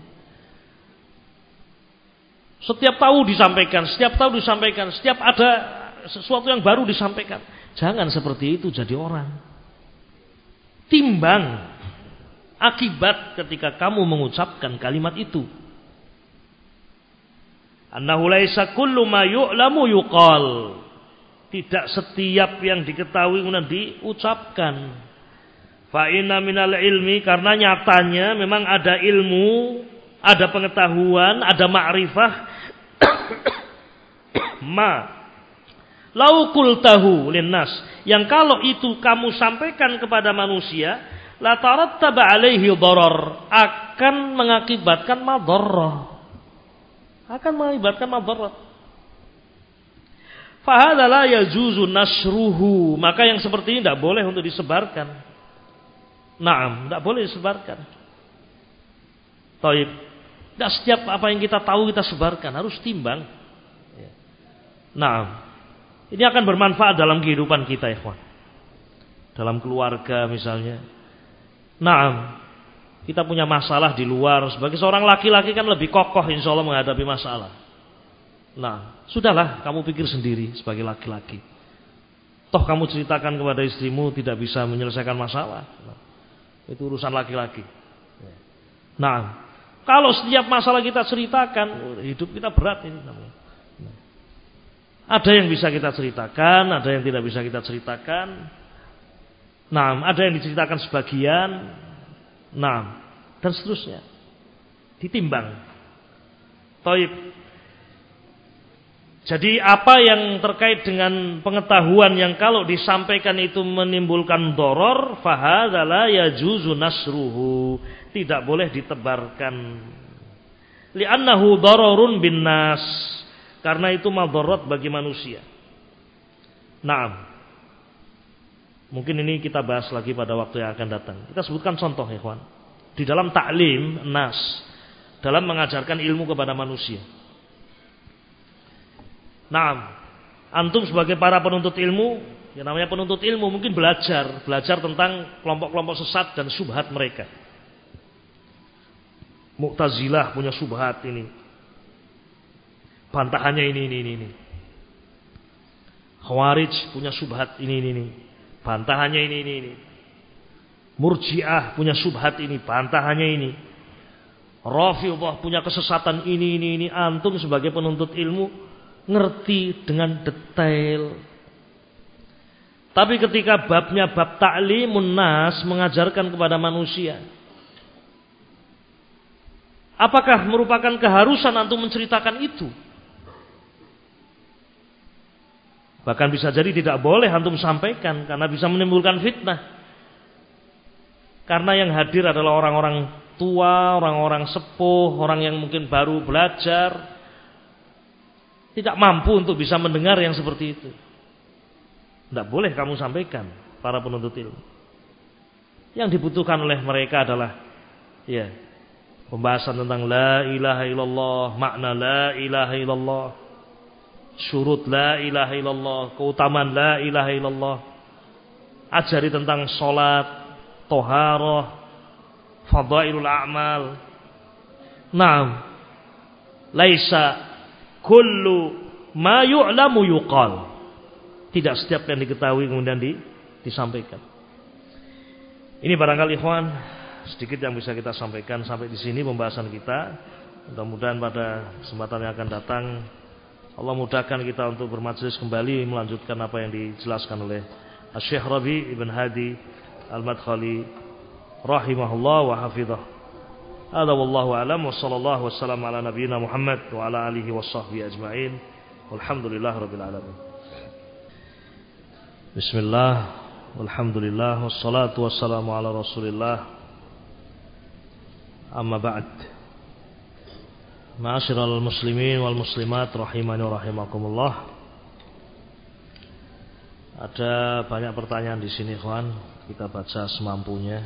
Setiap tahu disampaikan, setiap ada sesuatu yang baru disampaikan. Jangan seperti itu jadi orang. Timbang akibat ketika kamu mengucapkan kalimat itu. Annahu laisa kullu ma yu'lamu yuqal. Tidak setiap yang diketahui kemudian diucapkan. Fa inna minal ilmi, karena nyatanya memang ada ilmu, ada pengetahuan, ada ma'rifah. Lau qultahu linnas, yang kalau itu kamu sampaikan kepada manusia, la tarattaba alaihi darar, akan mengakibatkan madharrah. Fa hadza la yajuzu nasruhu, maka yang seperti ini tidak boleh untuk disebarkan. Naam, tidak boleh disebarkan. Taib. Tidak setiap apa yang kita tahu kita sebarkan, harus timbang. Naam. Ini akan bermanfaat dalam kehidupan kita, ikhwan. Dalam keluarga misalnya. Naam. Kita punya masalah di luar. Sebagai seorang laki-laki kan lebih kokoh insya Allah menghadapi masalah. Nah, sudahlah, kamu pikir sendiri sebagai laki-laki. Toh kamu ceritakan kepada istrimu tidak bisa menyelesaikan masalah. Nah, itu urusan laki-laki. Nah, kalau setiap masalah kita ceritakan, hidup kita berat ini namanya. Ada yang bisa kita ceritakan, ada yang tidak bisa kita ceritakan. Nah, ada yang diceritakan sebagian. Nah, dan seterusnya. Ditimbang. Taib. Jadi apa yang terkait dengan pengetahuan yang kalau disampaikan itu menimbulkan doror, fahadza la yajuzu nasruhu. Tidak boleh ditebarkan. Li'annahu dararun bin nas. Karena itu madharat bagi manusia. Naam. Mungkin ini kita bahas lagi pada waktu yang akan datang. Kita sebutkan contoh, ya kawan. Di dalam ta'lim nas, dalam mengajarkan ilmu kepada manusia. Naam. Antum sebagai para penuntut ilmu, yang namanya penuntut ilmu mungkin belajar tentang kelompok-kelompok sesat dan syubhat mereka. Mu'tazilah punya syubhat ini. Bantahannya ini. Khawarij punya syubhat ini. Bantahannya ini. Murji'ah punya syubhat ini, bantahannya ini. Rafidhah punya kesesatan ini. Antum sebagai penuntut ilmu ngerti dengan detail. Tapi ketika babnya bab ta'limun nas, mengajarkan kepada manusia, apakah merupakan keharusan antum menceritakan itu? Bahkan bisa jadi tidak boleh antum sampaikan karena bisa menimbulkan fitnah. Karena yang hadir adalah orang-orang tua, orang-orang sepuh, orang yang mungkin baru belajar, tidak mampu untuk bisa mendengar yang seperti itu. Tidak boleh kamu sampaikan, para penuntut ilmu. Yang dibutuhkan oleh mereka adalah pembahasan tentang la ilaha illallah, makna la ilaha illallah, syurut la ilaha illallah, keutamaan la ilaha illallah. Ajari tentang sholat, toharoh, fadailul a'mal. Naam. Laisa kullu ma yu'lamu yuqal. Tidak setiap yang diketahui kemudian disampaikan. Ini barangkali ikhwan sedikit yang bisa kita sampaikan sampai di sini pembahasan kita. Mudah-mudahan pada kesempatan yang akan datang Allah mudahkan kita untuk bermajlis kembali melanjutkan apa yang dijelaskan oleh Syekh Rabi' Ibn Hadi Al-Madkhali rahimahullah wa hafizah. Hadza wallahu a'lam wa sallallahu wasallam ala nabiyyina Muhammad wa ala alihi washabbihi ajma'in. Walhamdulillahirabbil alamin. Bismillah, walhamdulillah, wassalatu wassalamu ala Rasulillah. Amma ba'd. Ma'asyiral muslimin wal muslimat rahimani wa rahimakumullah. Ada banyak pertanyaan di sini, kawan. Kita baca semampunya.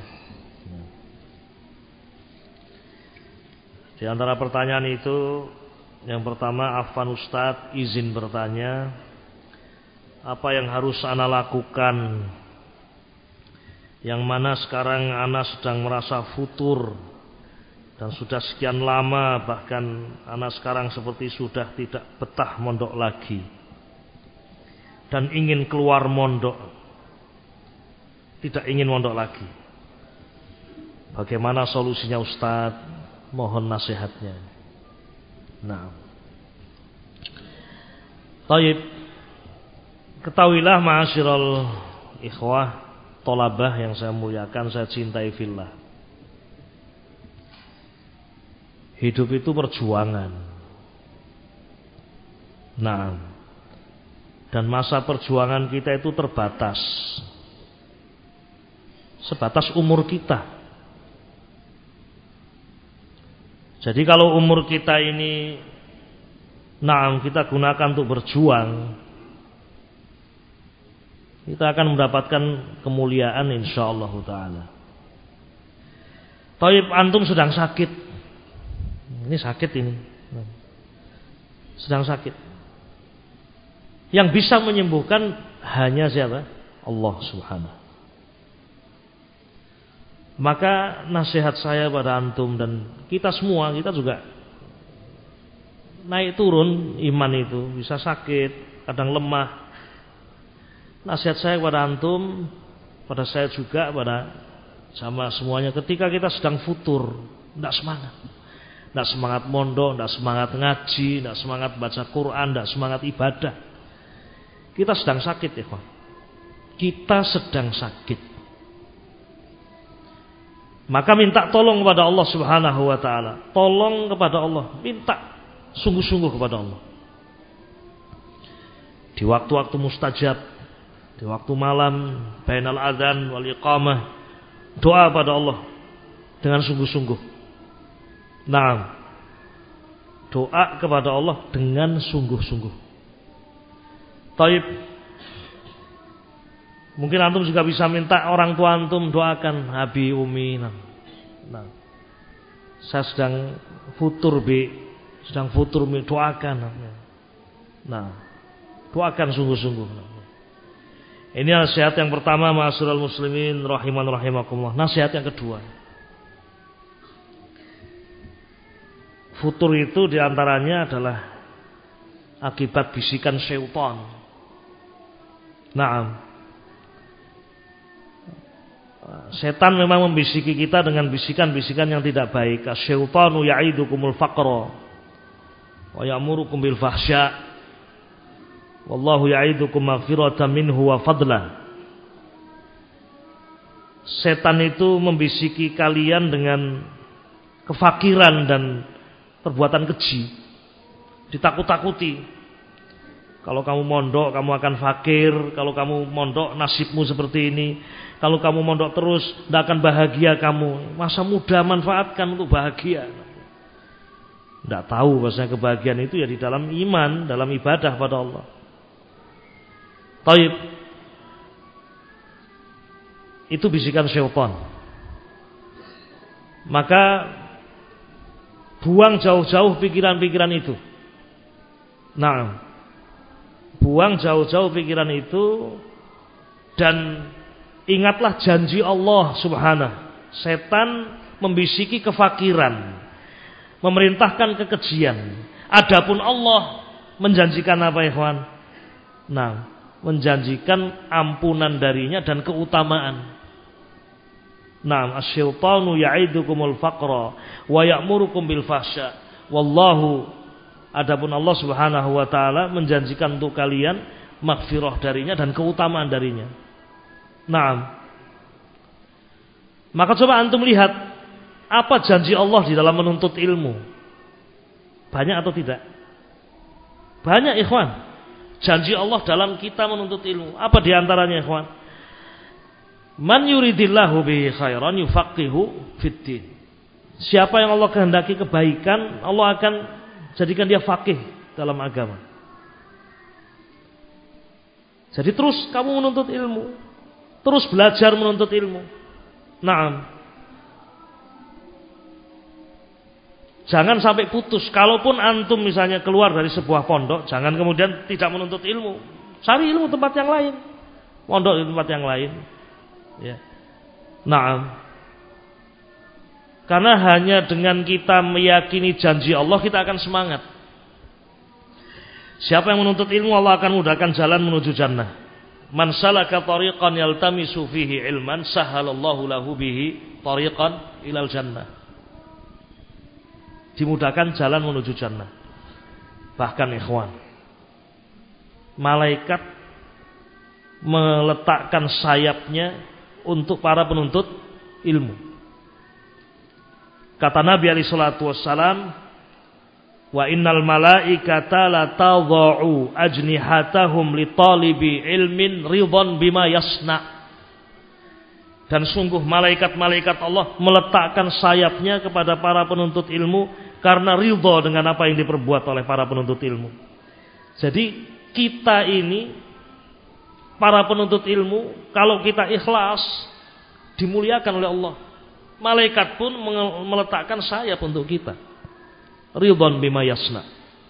Di antara pertanyaan itu, yang pertama, afwan Ustadz, izin bertanya, apa yang harus ana lakukan? Yang mana sekarang ana sedang merasa futur dan sudah sekian lama, bahkan ana sekarang seperti sudah tidak betah mondok lagi dan ingin keluar mondok, tidak ingin mondok lagi. Bagaimana solusinya Ustadz? Mohon nasihatnya. Nah, baik. Ketahuilah ma'asyiral ikhwah, tolabah yang saya muliakan, saya cintai fillah. Hidup itu perjuangan. Nah, dan masa perjuangan kita itu terbatas. Sebatas umur kita. Jadi kalau umur kita ini, kita gunakan untuk berjuang, kita akan mendapatkan kemuliaan insyaallah ta'ala. Taib, antum sedang sakit. Ini sakit ini. Sedang sakit. Yang bisa menyembuhkan hanya siapa? Allah Subhanahu. Maka nasihat saya pada antum dan kita semua, kita juga naik turun iman itu, bisa sakit, kadang lemah. Nasihat saya kepada antum, pada saya juga, pada sama semuanya, ketika kita sedang futur, tidak semangat. Tidak semangat mondok, tidak semangat ngaji, tidak semangat baca Quran, tidak semangat ibadah. Kita sedang sakit ya Pak. Kita sedang sakit. Maka minta tolong kepada Allah Subhanahu wa ta'ala. Tolong kepada Allah, minta sungguh-sungguh kepada Allah. Di waktu-waktu mustajab, di waktu malam, bainal adzan wal iqamah, doa pada Allah dengan sungguh-sungguh. Nah, doa kepada Allah dengan sungguh-sungguh. Taib. Mungkin antum juga bisa minta orang tua antum doakan abi umi. Nah, saya sedang futur sedang futur doakan. Nah, doakan sungguh-sungguh. Ini nasihat yang pertama, ma'asyiral muslimin rahiman rahimakumullah. Nasihat yang kedua, futur itu diantaranya adalah akibat bisikan syaitan. Naam. Setan memang membisiki kita dengan bisikan-bisikan yang tidak baik. Asyaitanu ya'idukumul faqra wa ya'murukum bil fahsya. Wallahu ya'idukum maghfiratan minhu wa fadla. Setan itu membisiki kalian dengan kefakiran dan perbuatan keji. Ditakut-takuti. Kalau kamu mondok, kamu akan fakir. Kalau kamu mondok, nasibmu seperti ini. Kalau kamu mondok terus, tidak akan bahagia kamu. Masa muda manfaatkan untuk bahagia. Tidak tahu bahwasanya kebahagiaan itu ya di dalam iman, dalam ibadah pada Allah. Taib. Itu bisikan syaitan. Maka buang jauh-jauh pikiran-pikiran itu. Nah, buang jauh-jauh pikiran itu dan ingatlah janji Allah Subhanahu. Setan membisiki kefakiran, memerintahkan kekejian. Adapun Allah menjanjikan apa ya kawan? Nah, menjanjikan ampunan darinya dan keutamaan. Nah, asyaitanu ya'idukumul faqra wa ya'murukum bil fahsya Wallahu, adapun Allah Subhanahu wa taala menjanjikan untuk kalian maghfirah darinya dan keutamaan darinya. Naam. Maka coba antum lihat apa janji Allah di dalam menuntut ilmu. Banyak atau tidak? Banyak, ikhwan. Janji Allah dalam kita menuntut ilmu. Apa di antaranya, ikhwan? Man yuridillahu bihi khairan yufaqihu fiddin. Siapa yang Allah kehendaki kebaikan, Allah akan jadikan dia faqih dalam agama. Jadi terus kamu menuntut ilmu, terus belajar menuntut ilmu. Naam. Jangan sampai putus. Kalaupun antum misalnya keluar dari sebuah pondok, jangan kemudian tidak menuntut ilmu. Cari ilmu tempat yang lain. Pondok di tempat yang lain. Ya. Naam. Karena hanya dengan kita meyakini janji Allah, kita akan semangat. Siapa yang menuntut ilmu, Allah akan mudahkan jalan menuju jannah. Man salaka tariqan yaltamisu fihi ilman sahalallahu lahu bihi tariqan ilal jannah. Dimudahkan jalan menuju jannah. Bahkan ikhwan, malaikat meletakkan sayapnya untuk para penuntut ilmu. Kata Nabi alaihi salatu wassalam, wa innal malaikata la tadha'u ajnihatahum li talibi ilmin ridwan bima yasna. Dan sungguh malaikat-malaikat Allah meletakkan sayapnya kepada para penuntut ilmu karena ridha dengan apa yang diperbuat oleh para penuntut ilmu. Jadi kita ini para penuntut ilmu, kalau kita ikhlas, dimuliakan oleh Allah. Malaikat pun meletakkan sayap untuk kita. Ridwan bima yasna.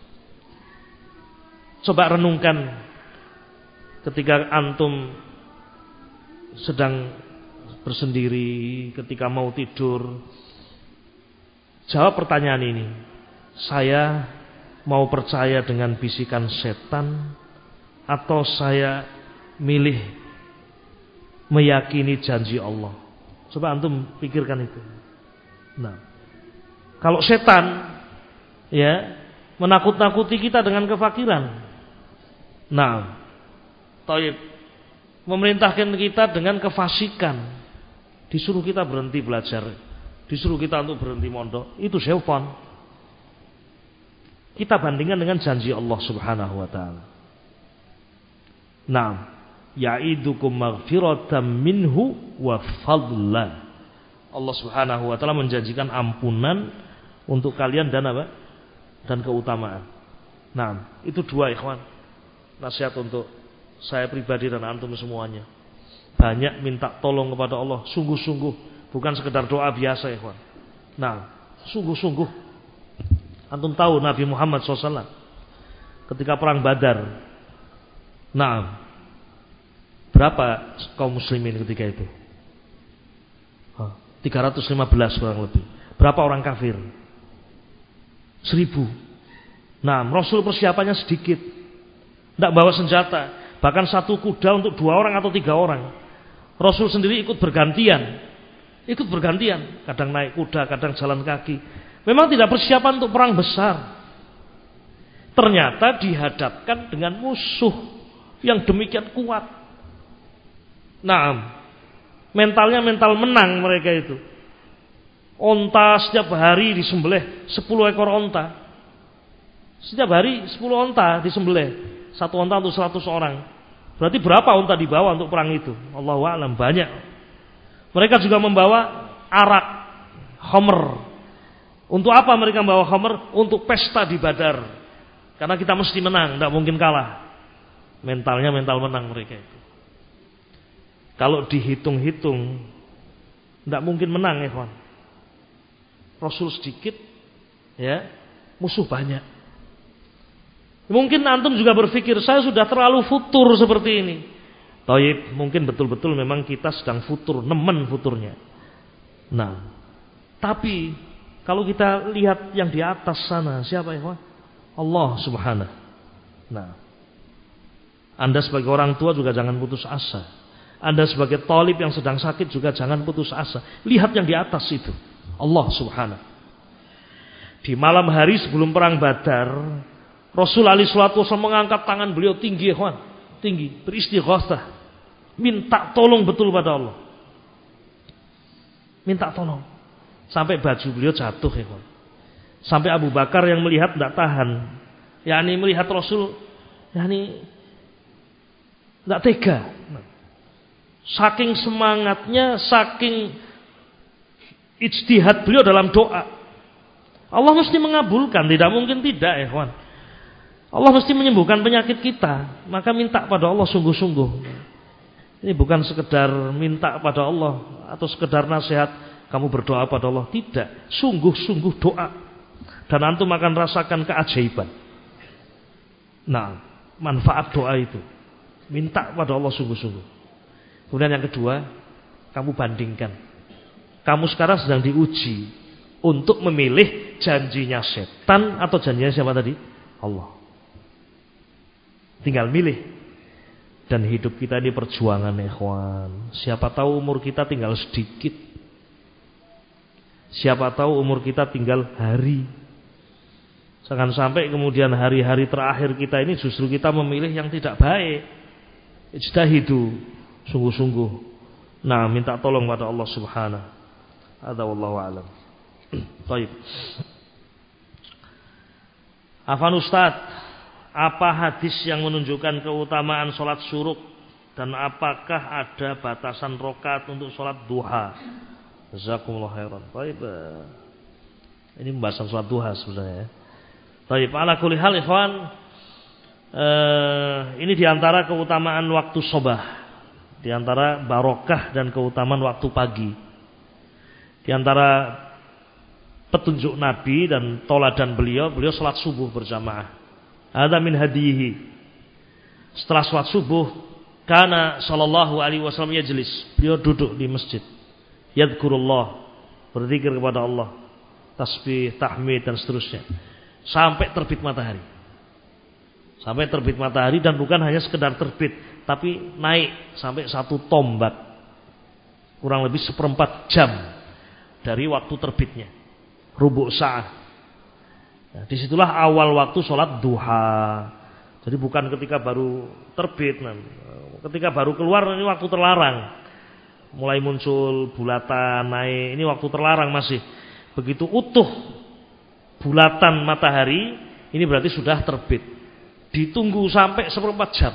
Coba renungkan ketika antum sedang bersendiri, ketika mau tidur. Jawab pertanyaan ini. Saya mau percaya dengan bisikan setan, atau saya milih meyakini janji Allah? Coba antum pikirkan itu. Nah, kalau setan ya menakut-nakuti kita dengan kefakiran, nah, taib, memerintahkan kita dengan kefasikan, disuruh kita berhenti belajar, disuruh kita untuk berhenti mondok, itu syaitan. Kita bandingkan dengan janji Allah Subhanahu wa taala. Nah, ya'idukum maghfiratan minhu wa fadlan. Allah Subhanahu wa taala menjanjikan ampunan untuk kalian dan apa? Dan keutamaan. Nah, itu dua, ikhwan. Nasihat untuk saya pribadi dan antum semuanya. Banyak minta tolong kepada Allah, sungguh-sungguh, bukan sekedar doa biasa, ikhwan. Nah, sungguh-sungguh. Antum tahu Nabi Muhammad SAW ketika perang Badar. Nah, berapa kaum muslimin ketika itu? 315 kurang lebih. Berapa orang kafir? 1000. Nah, Rasul persiapannya sedikit, tidak bawa senjata, bahkan satu kuda untuk 2 orang atau 3 orang. Rasul sendiri ikut bergantian, kadang naik kuda, kadang jalan kaki. Memang tidak persiapan untuk perang besar. Ternyata dihadapkan dengan musuh yang demikian kuat. Nah, mentalnya mental menang mereka itu. Onta setiap hari disembelih 10 ekor onta. Setiap hari 10 onta disembelih. 1 onta untuk 100 orang. Berarti berapa onta dibawa untuk perang itu? Allahu a'lam, banyak. Mereka juga membawa arak, khamr. Untuk apa mereka membawa khamr? Untuk pesta di Badar. Karena kita mesti menang, tidak mungkin kalah. Mentalnya mental menang mereka itu. Kalau dihitung-hitung, tidak mungkin menang, ya kawan. Rasul sedikit, ya, musuh banyak. Mungkin antum juga berpikir, saya sudah terlalu futur seperti ini. Taib, mungkin betul-betul memang kita sedang futur, nemen futurnya. Nah, tapi kalau kita lihat yang di atas sana, siapa, ya kawan? Allah Subhanahu. Nah, Anda sebagai orang tua juga jangan putus asa. Anda sebagai talib yang sedang sakit juga jangan putus asa. Lihat yang di atas itu, Allah Subhanahu. Di malam hari sebelum perang Badar, Rasul alaihi salatu wasallam mengangkat tangan beliau tinggi, ikhwan, tinggi, beristighatsah, minta tolong betul pada Allah. Minta tolong. Sampai baju beliau jatuh, ikhwan. Sampai Abu Bakar yang melihat tidak tahan. yakni melihat Rasul yakni tidak tega. Saking semangatnya, saking ijtihad beliau dalam doa. Allah mesti mengabulkan, tidak mungkin tidak, ikhwan. Allah mesti menyembuhkan penyakit kita, maka minta pada Allah sungguh-sungguh. Ini bukan sekedar minta pada Allah atau sekedar nasihat kamu berdoa pada Allah, tidak, sungguh-sungguh doa. Dan antum akan rasakan keajaiban. Nah, manfaat doa itu minta pada Allah sungguh-sungguh. Kemudian yang kedua, kamu bandingkan. Kamu sekarang sedang diuji untuk memilih janjinya setan atau janjinya siapa tadi? Allah. Tinggal milih. Dan hidup kita ini perjuangan, ikhwan. Siapa tahu umur kita tinggal sedikit. Siapa tahu umur kita tinggal hari. Jangan sampai kemudian hari-hari terakhir kita ini justru kita memilih yang tidak baik. Ijtahidu, sungguh-sungguh. Nah, minta tolong pada Allah Subhanahu. Hadza wallahu a'lam. Baik. Afan Ustaz, apa hadis yang menunjukkan keutamaan sholat syuruk dan apakah ada batasan rakaat untuk sholat duha? Jazakumullah khairan. Baik. Ini pembahasan sholat duha sebenarnya. Baik, ala kulli hal ikhwan, ini diantara keutamaan waktu sobah, diantara barokah dan keutamaan waktu pagi, diantara petunjuk Nabi dan toladan beliau sholat subuh berjamaah. Ada min hadihi. Setelah sholat subuh, kana sallallahu alaihi wasallam yajlis, beliau duduk di masjid, yadhkurullah, berzikir kepada Allah, tasbih, tahmid dan seterusnya, sampai terbit matahari. Sampai terbit matahari, dan bukan hanya sekedar terbit, tapi naik sampai 1 tombak, kurang lebih 1/4 jam dari waktu terbitnya, rubu' sa'ah. Nah, disitulah awal waktu sholat duha. Jadi bukan ketika baru terbit, ketika baru keluar ini waktu terlarang. Mulai muncul bulatan naik, ini waktu terlarang masih. Begitu utuh bulatan matahari, ini berarti sudah terbit. Ditunggu sampai 1/4 jam.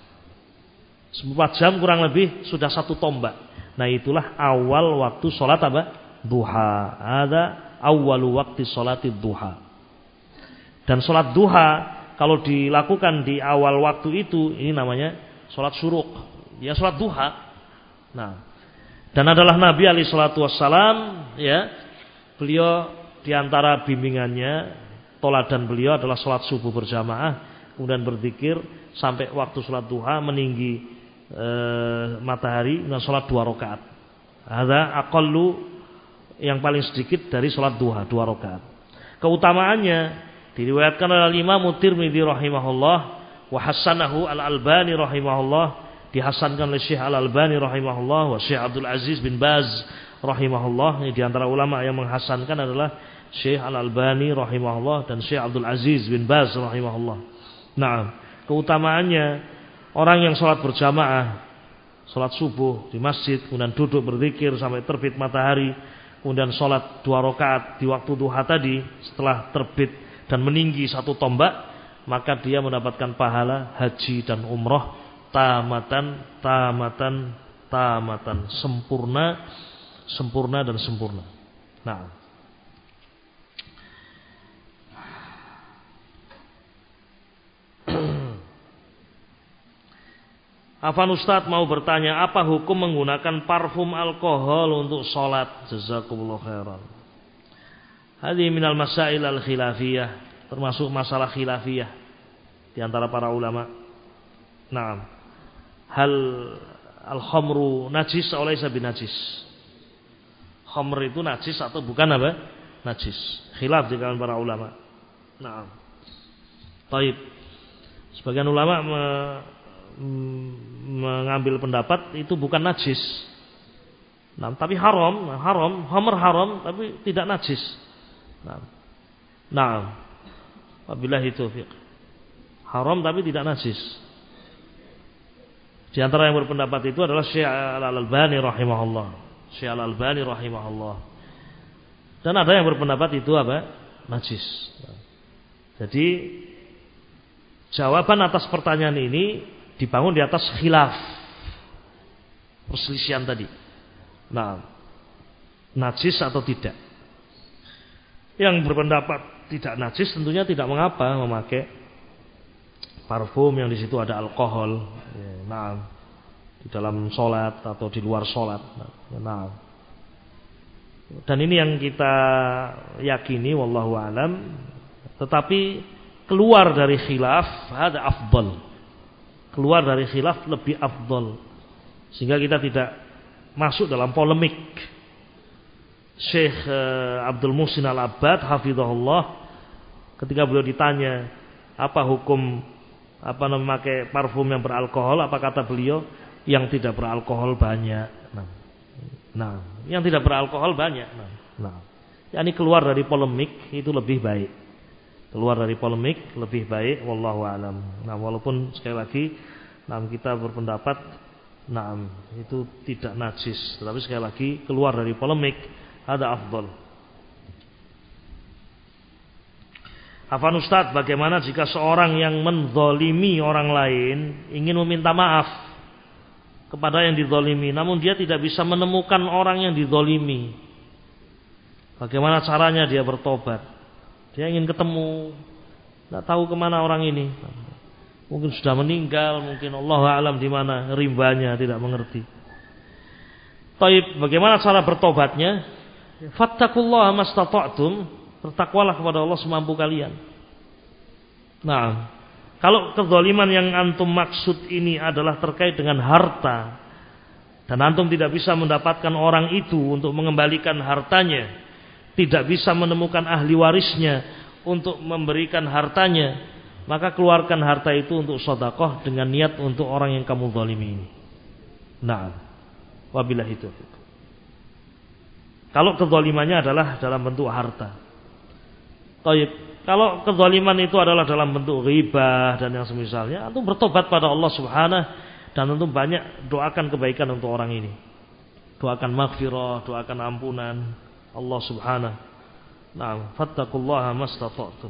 1/4 jam kurang lebih sudah 1 tombak. Nah, itulah awal waktu sholat apa? Duha. Ada awwalu waktu sholati duha. Dan sholat duha kalau dilakukan di awal waktu itu, ini namanya sholat syuruk. Ya, sholat duha. Nah, dan adalah Nabi alaihi salatu wassalam, ya, beliau diantara bimbingannya, toladan beliau adalah sholat subuh berjamaah, kemudian berzikir sampai waktu sholat duha meninggi matahari, dan sholat 2 rakaat. Ada aqallu, yang paling sedikit dari sholat duha, 2 rakaat. Keutamaannya diriwayatkan oleh Imam Tirmidzi rahimahullah, wa hasanahu Al-Albani rahimahullah, dihasankan oleh Syekh Al-Albani rahimahullah, wa Syekh Abdul Aziz bin Baz rahimahullah. Ini di antara ulama yang menghasankan adalah Syekh Al-Albani rahimahullah dan Syekh Abdul Aziz bin Baz rahimahullah. Nah, keutamaannya orang yang sholat berjamaah, sholat subuh di masjid, kemudian duduk berzikir sampai terbit matahari, kemudian sholat 2 rakaat di waktu duha tadi setelah terbit dan meninggi 1 tombak, maka dia mendapatkan pahala haji dan umroh tamatan, sempurna dan sempurna. Nah, Afan Ustaz mau bertanya, apa hukum menggunakan parfum alkohol untuk sholat? Jazakumullah khairan. Hadhi minal masail al-khilafiyah, termasuk masalah khilafiyah di antara para ulama. Naam. Hal al-khamru najis atau laysa binajis? Khamr itu najis atau bukan apa? Najis. Khilaf di kalangan para ulama. Naam. Baik. Sebagian ulama mengambil pendapat itu bukan najis. Nah, tapi haram, khamr haram tapi tidak najis. Nah, Nah, wabillahi taufiq. Haram tapi tidak najis. Di antara yang berpendapat itu adalah Syekh Al-Albani rahimahullah. Syekh Al-Albani rahimahullah. Dan ada yang berpendapat itu apa? Najis. Jadi jawaban atas pertanyaan ini dibangun di atas khilaf, perselisihan tadi. Nah, najis atau tidak? Yang berpendapat tidak najis tentunya tidak mengapa memakai parfum yang di situ ada alkohol. Nah, di dalam sholat atau di luar sholat. Nah, dan ini yang kita yakini, wallahu alam. Tetapi keluar dari khilaf, ada afdal. Keluar dari khilaf lebih afdal. Sehingga kita tidak masuk dalam polemik. Syekh Abdul Muhsin Al-Abbad hafizahullah, ketika beliau ditanya apa hukum memakai parfum yang beralkohol, apa kata beliau? Yang tidak beralkohol banyak. Nah, yang tidak beralkohol banyak. Yani keluar dari polemik itu lebih baik. Keluar dari polemik lebih baik, wallahu alam. Nah, walaupun sekali lagi, kita berpendapat, itu tidak najis. Tetapi sekali lagi keluar dari polemik, ada afdal. Afan Ustadz, bagaimana jika seorang yang menzalimi orang lain ingin meminta maaf kepada yang dizalimi, namun dia tidak bisa menemukan orang yang dizalimi? Bagaimana caranya dia bertobat? Dia ingin ketemu, tidak tahu kemana orang ini. Mungkin sudah meninggal, mungkin Allahu a'lam di mana rimbanya, tidak mengerti. Taib, bagaimana cara bertobatnya? Fattaqullaha mastata'tum. Bertakwalah kepada Allah semampu kalian. Nah, kalau kezaliman yang antum maksud ini adalah terkait dengan harta, dan antum tidak bisa mendapatkan orang itu untuk mengembalikan hartanya, tidak bisa menemukan ahli warisnya untuk memberikan hartanya, maka keluarkan harta itu untuk sedekah dengan niat untuk orang yang kamu zalimi ini. Nah, wabillahi taufiq. Kalau kezalimannya adalah dalam bentuk harta. Taib. Kalau kezaliman itu adalah dalam bentuk ghibah dan yang semisalnya, antum bertobat pada Allah Subhanahu, dan antum banyak doakan kebaikan untuk orang ini. Doakan maghfirah, doakan ampunan Allah Subhanahu. Nah, fattaqullaha mastata'tum.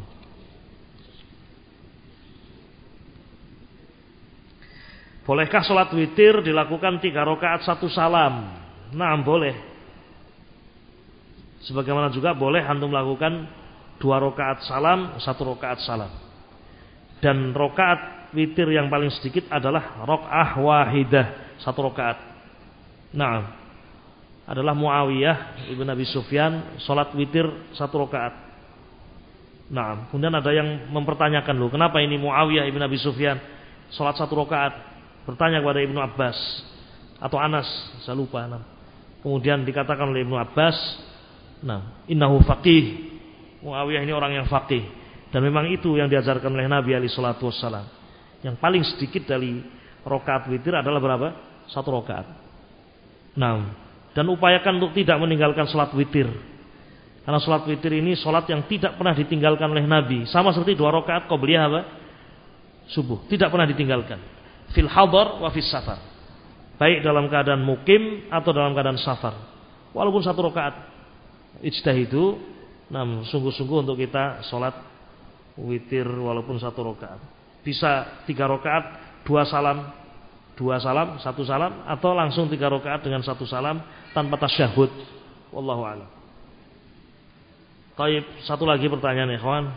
Bolehkah salat witir dilakukan 3 rakaat 1 salam? Nah, boleh. Sebagaimana juga boleh antum melakukan 2 rakaat salam, 1 rakaat salam. Dan rakaat witir yang paling sedikit adalah rakaah wahidah, 1 rakaat. Nah, adalah Muawiyah ibn Abi Sufyan salat witir 1 rakaat. Nah, kemudian ada yang mempertanyakan, loh, kenapa ini Muawiyah ibn Abi Sufyan salat 1 rakaat? Bertanya kepada Ibnu Abbas atau Anas, saya lupa. Nah, kemudian dikatakan oleh Ibnu Abbas, innahu faqih. Muawiyah ini orang yang faqih, dan memang itu yang diajarkan oleh Nabi alaihi salatu wassalam. Yang paling sedikit dari rakaat witir adalah berapa? 1 rakaat. Nah, dan upayakan untuk tidak meninggalkan salat witir. Karena salat witir ini salat yang tidak pernah ditinggalkan oleh Nabi. Sama seperti 2 rakaat qabliyah apa? Subuh, tidak pernah ditinggalkan. Fil hadar wa fis safar. Baik dalam keadaan mukim atau dalam keadaan safar. Walaupun 1 rakaat. Ijtahidu. Sungguh-sungguh untuk kita sholat witir walaupun 1 rakaat. Bisa 3 rakaat, 2 salam, 1 salam, atau langsung 3 rakaat dengan 1 salam tanpa tasyahud. Wallahu a'lam. Taib, satu lagi pertanyaan ikhwan.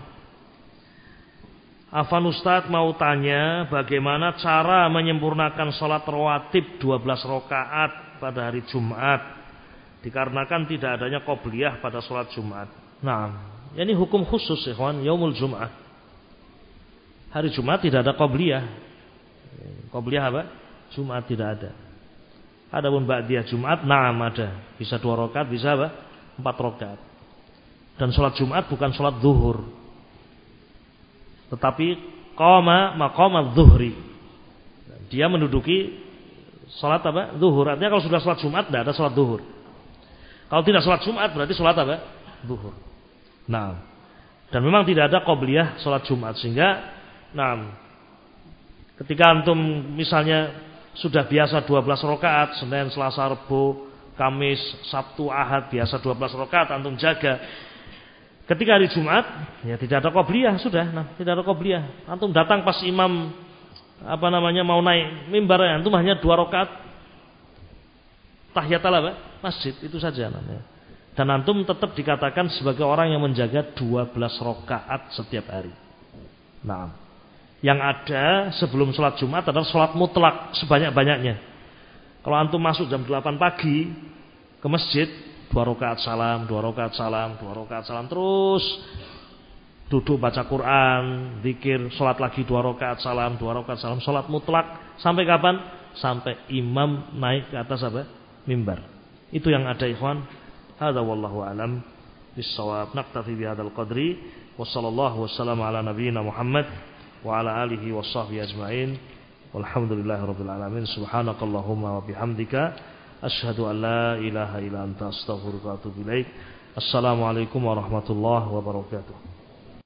Afan Ustadz mau tanya, bagaimana cara menyempurnakan sholat rawatib 12 rakaat pada hari Jumat, dikarenakan tidak adanya qobliyah pada sholat Jumat. Nah, ini hukum khusus ikhwan, yaumul Jum'ah. Hari Jumat tidak ada qobliyah. Qobliyah apa? Jumat tidak ada. Adapun ba'diyah Jumat, ada. Bisa 2 rakaat, bisa apa? 4 rakaat. Dan sholat Jumat bukan sholat zuhur, tetapi qama maqama zuhri. Dia menduduki sholat apa? Zuhur. Artinya kalau sudah sholat Jumat tidak ada sholat zuhur. Kalau tidak sholat Jumat berarti sholat apa? Zuhur. Nah, Dan memang tidak ada qobliyah sholat Jumat. Sehingga ketika antum misalnya sudah biasa 12 rakaat, Senin, Selasa, Rabu, Kamis, Sabtu, Ahad, biasa 12 rakaat antum jaga. Ketika hari Jumat, ya tidak ada qobliyah, sudah, tidak ada qobliyah. Antum datang pas imam mau naik mimbar, antum hanya 2 rakaat tahiyatul masjid, itu saja namanya. Dan antum tetap dikatakan sebagai orang yang menjaga 12 rakaat setiap hari. Nah, yang ada sebelum sholat Jumat adalah sholat mutlak sebanyak-banyaknya. Kalau antum masuk jam 8 pagi ke masjid, 2 rakaat salam, 2 rakaat salam, 2 rakaat salam, terus duduk baca Quran, zikir, sholat lagi 2 rakaat salam, 2 rakaat salam, sholat mutlak sampai kapan? Sampai imam naik ke atas mimbar. Itu yang ada, ikhwan. Hadza wallahu alam bis-shawab. Naktafi bihadzal qadri wa sallallahu wasallam ala nabiyyina Muhammad wa ala alihi washabbihi ajmain. Walhamdulillahirabbil alamin. Subhanakallahumma wa bihamdika asyhadu an la ilaha illa anta astaghfiruka wa atubu ilaik. Assalamualaikum warahmatullahi wabarakatuh.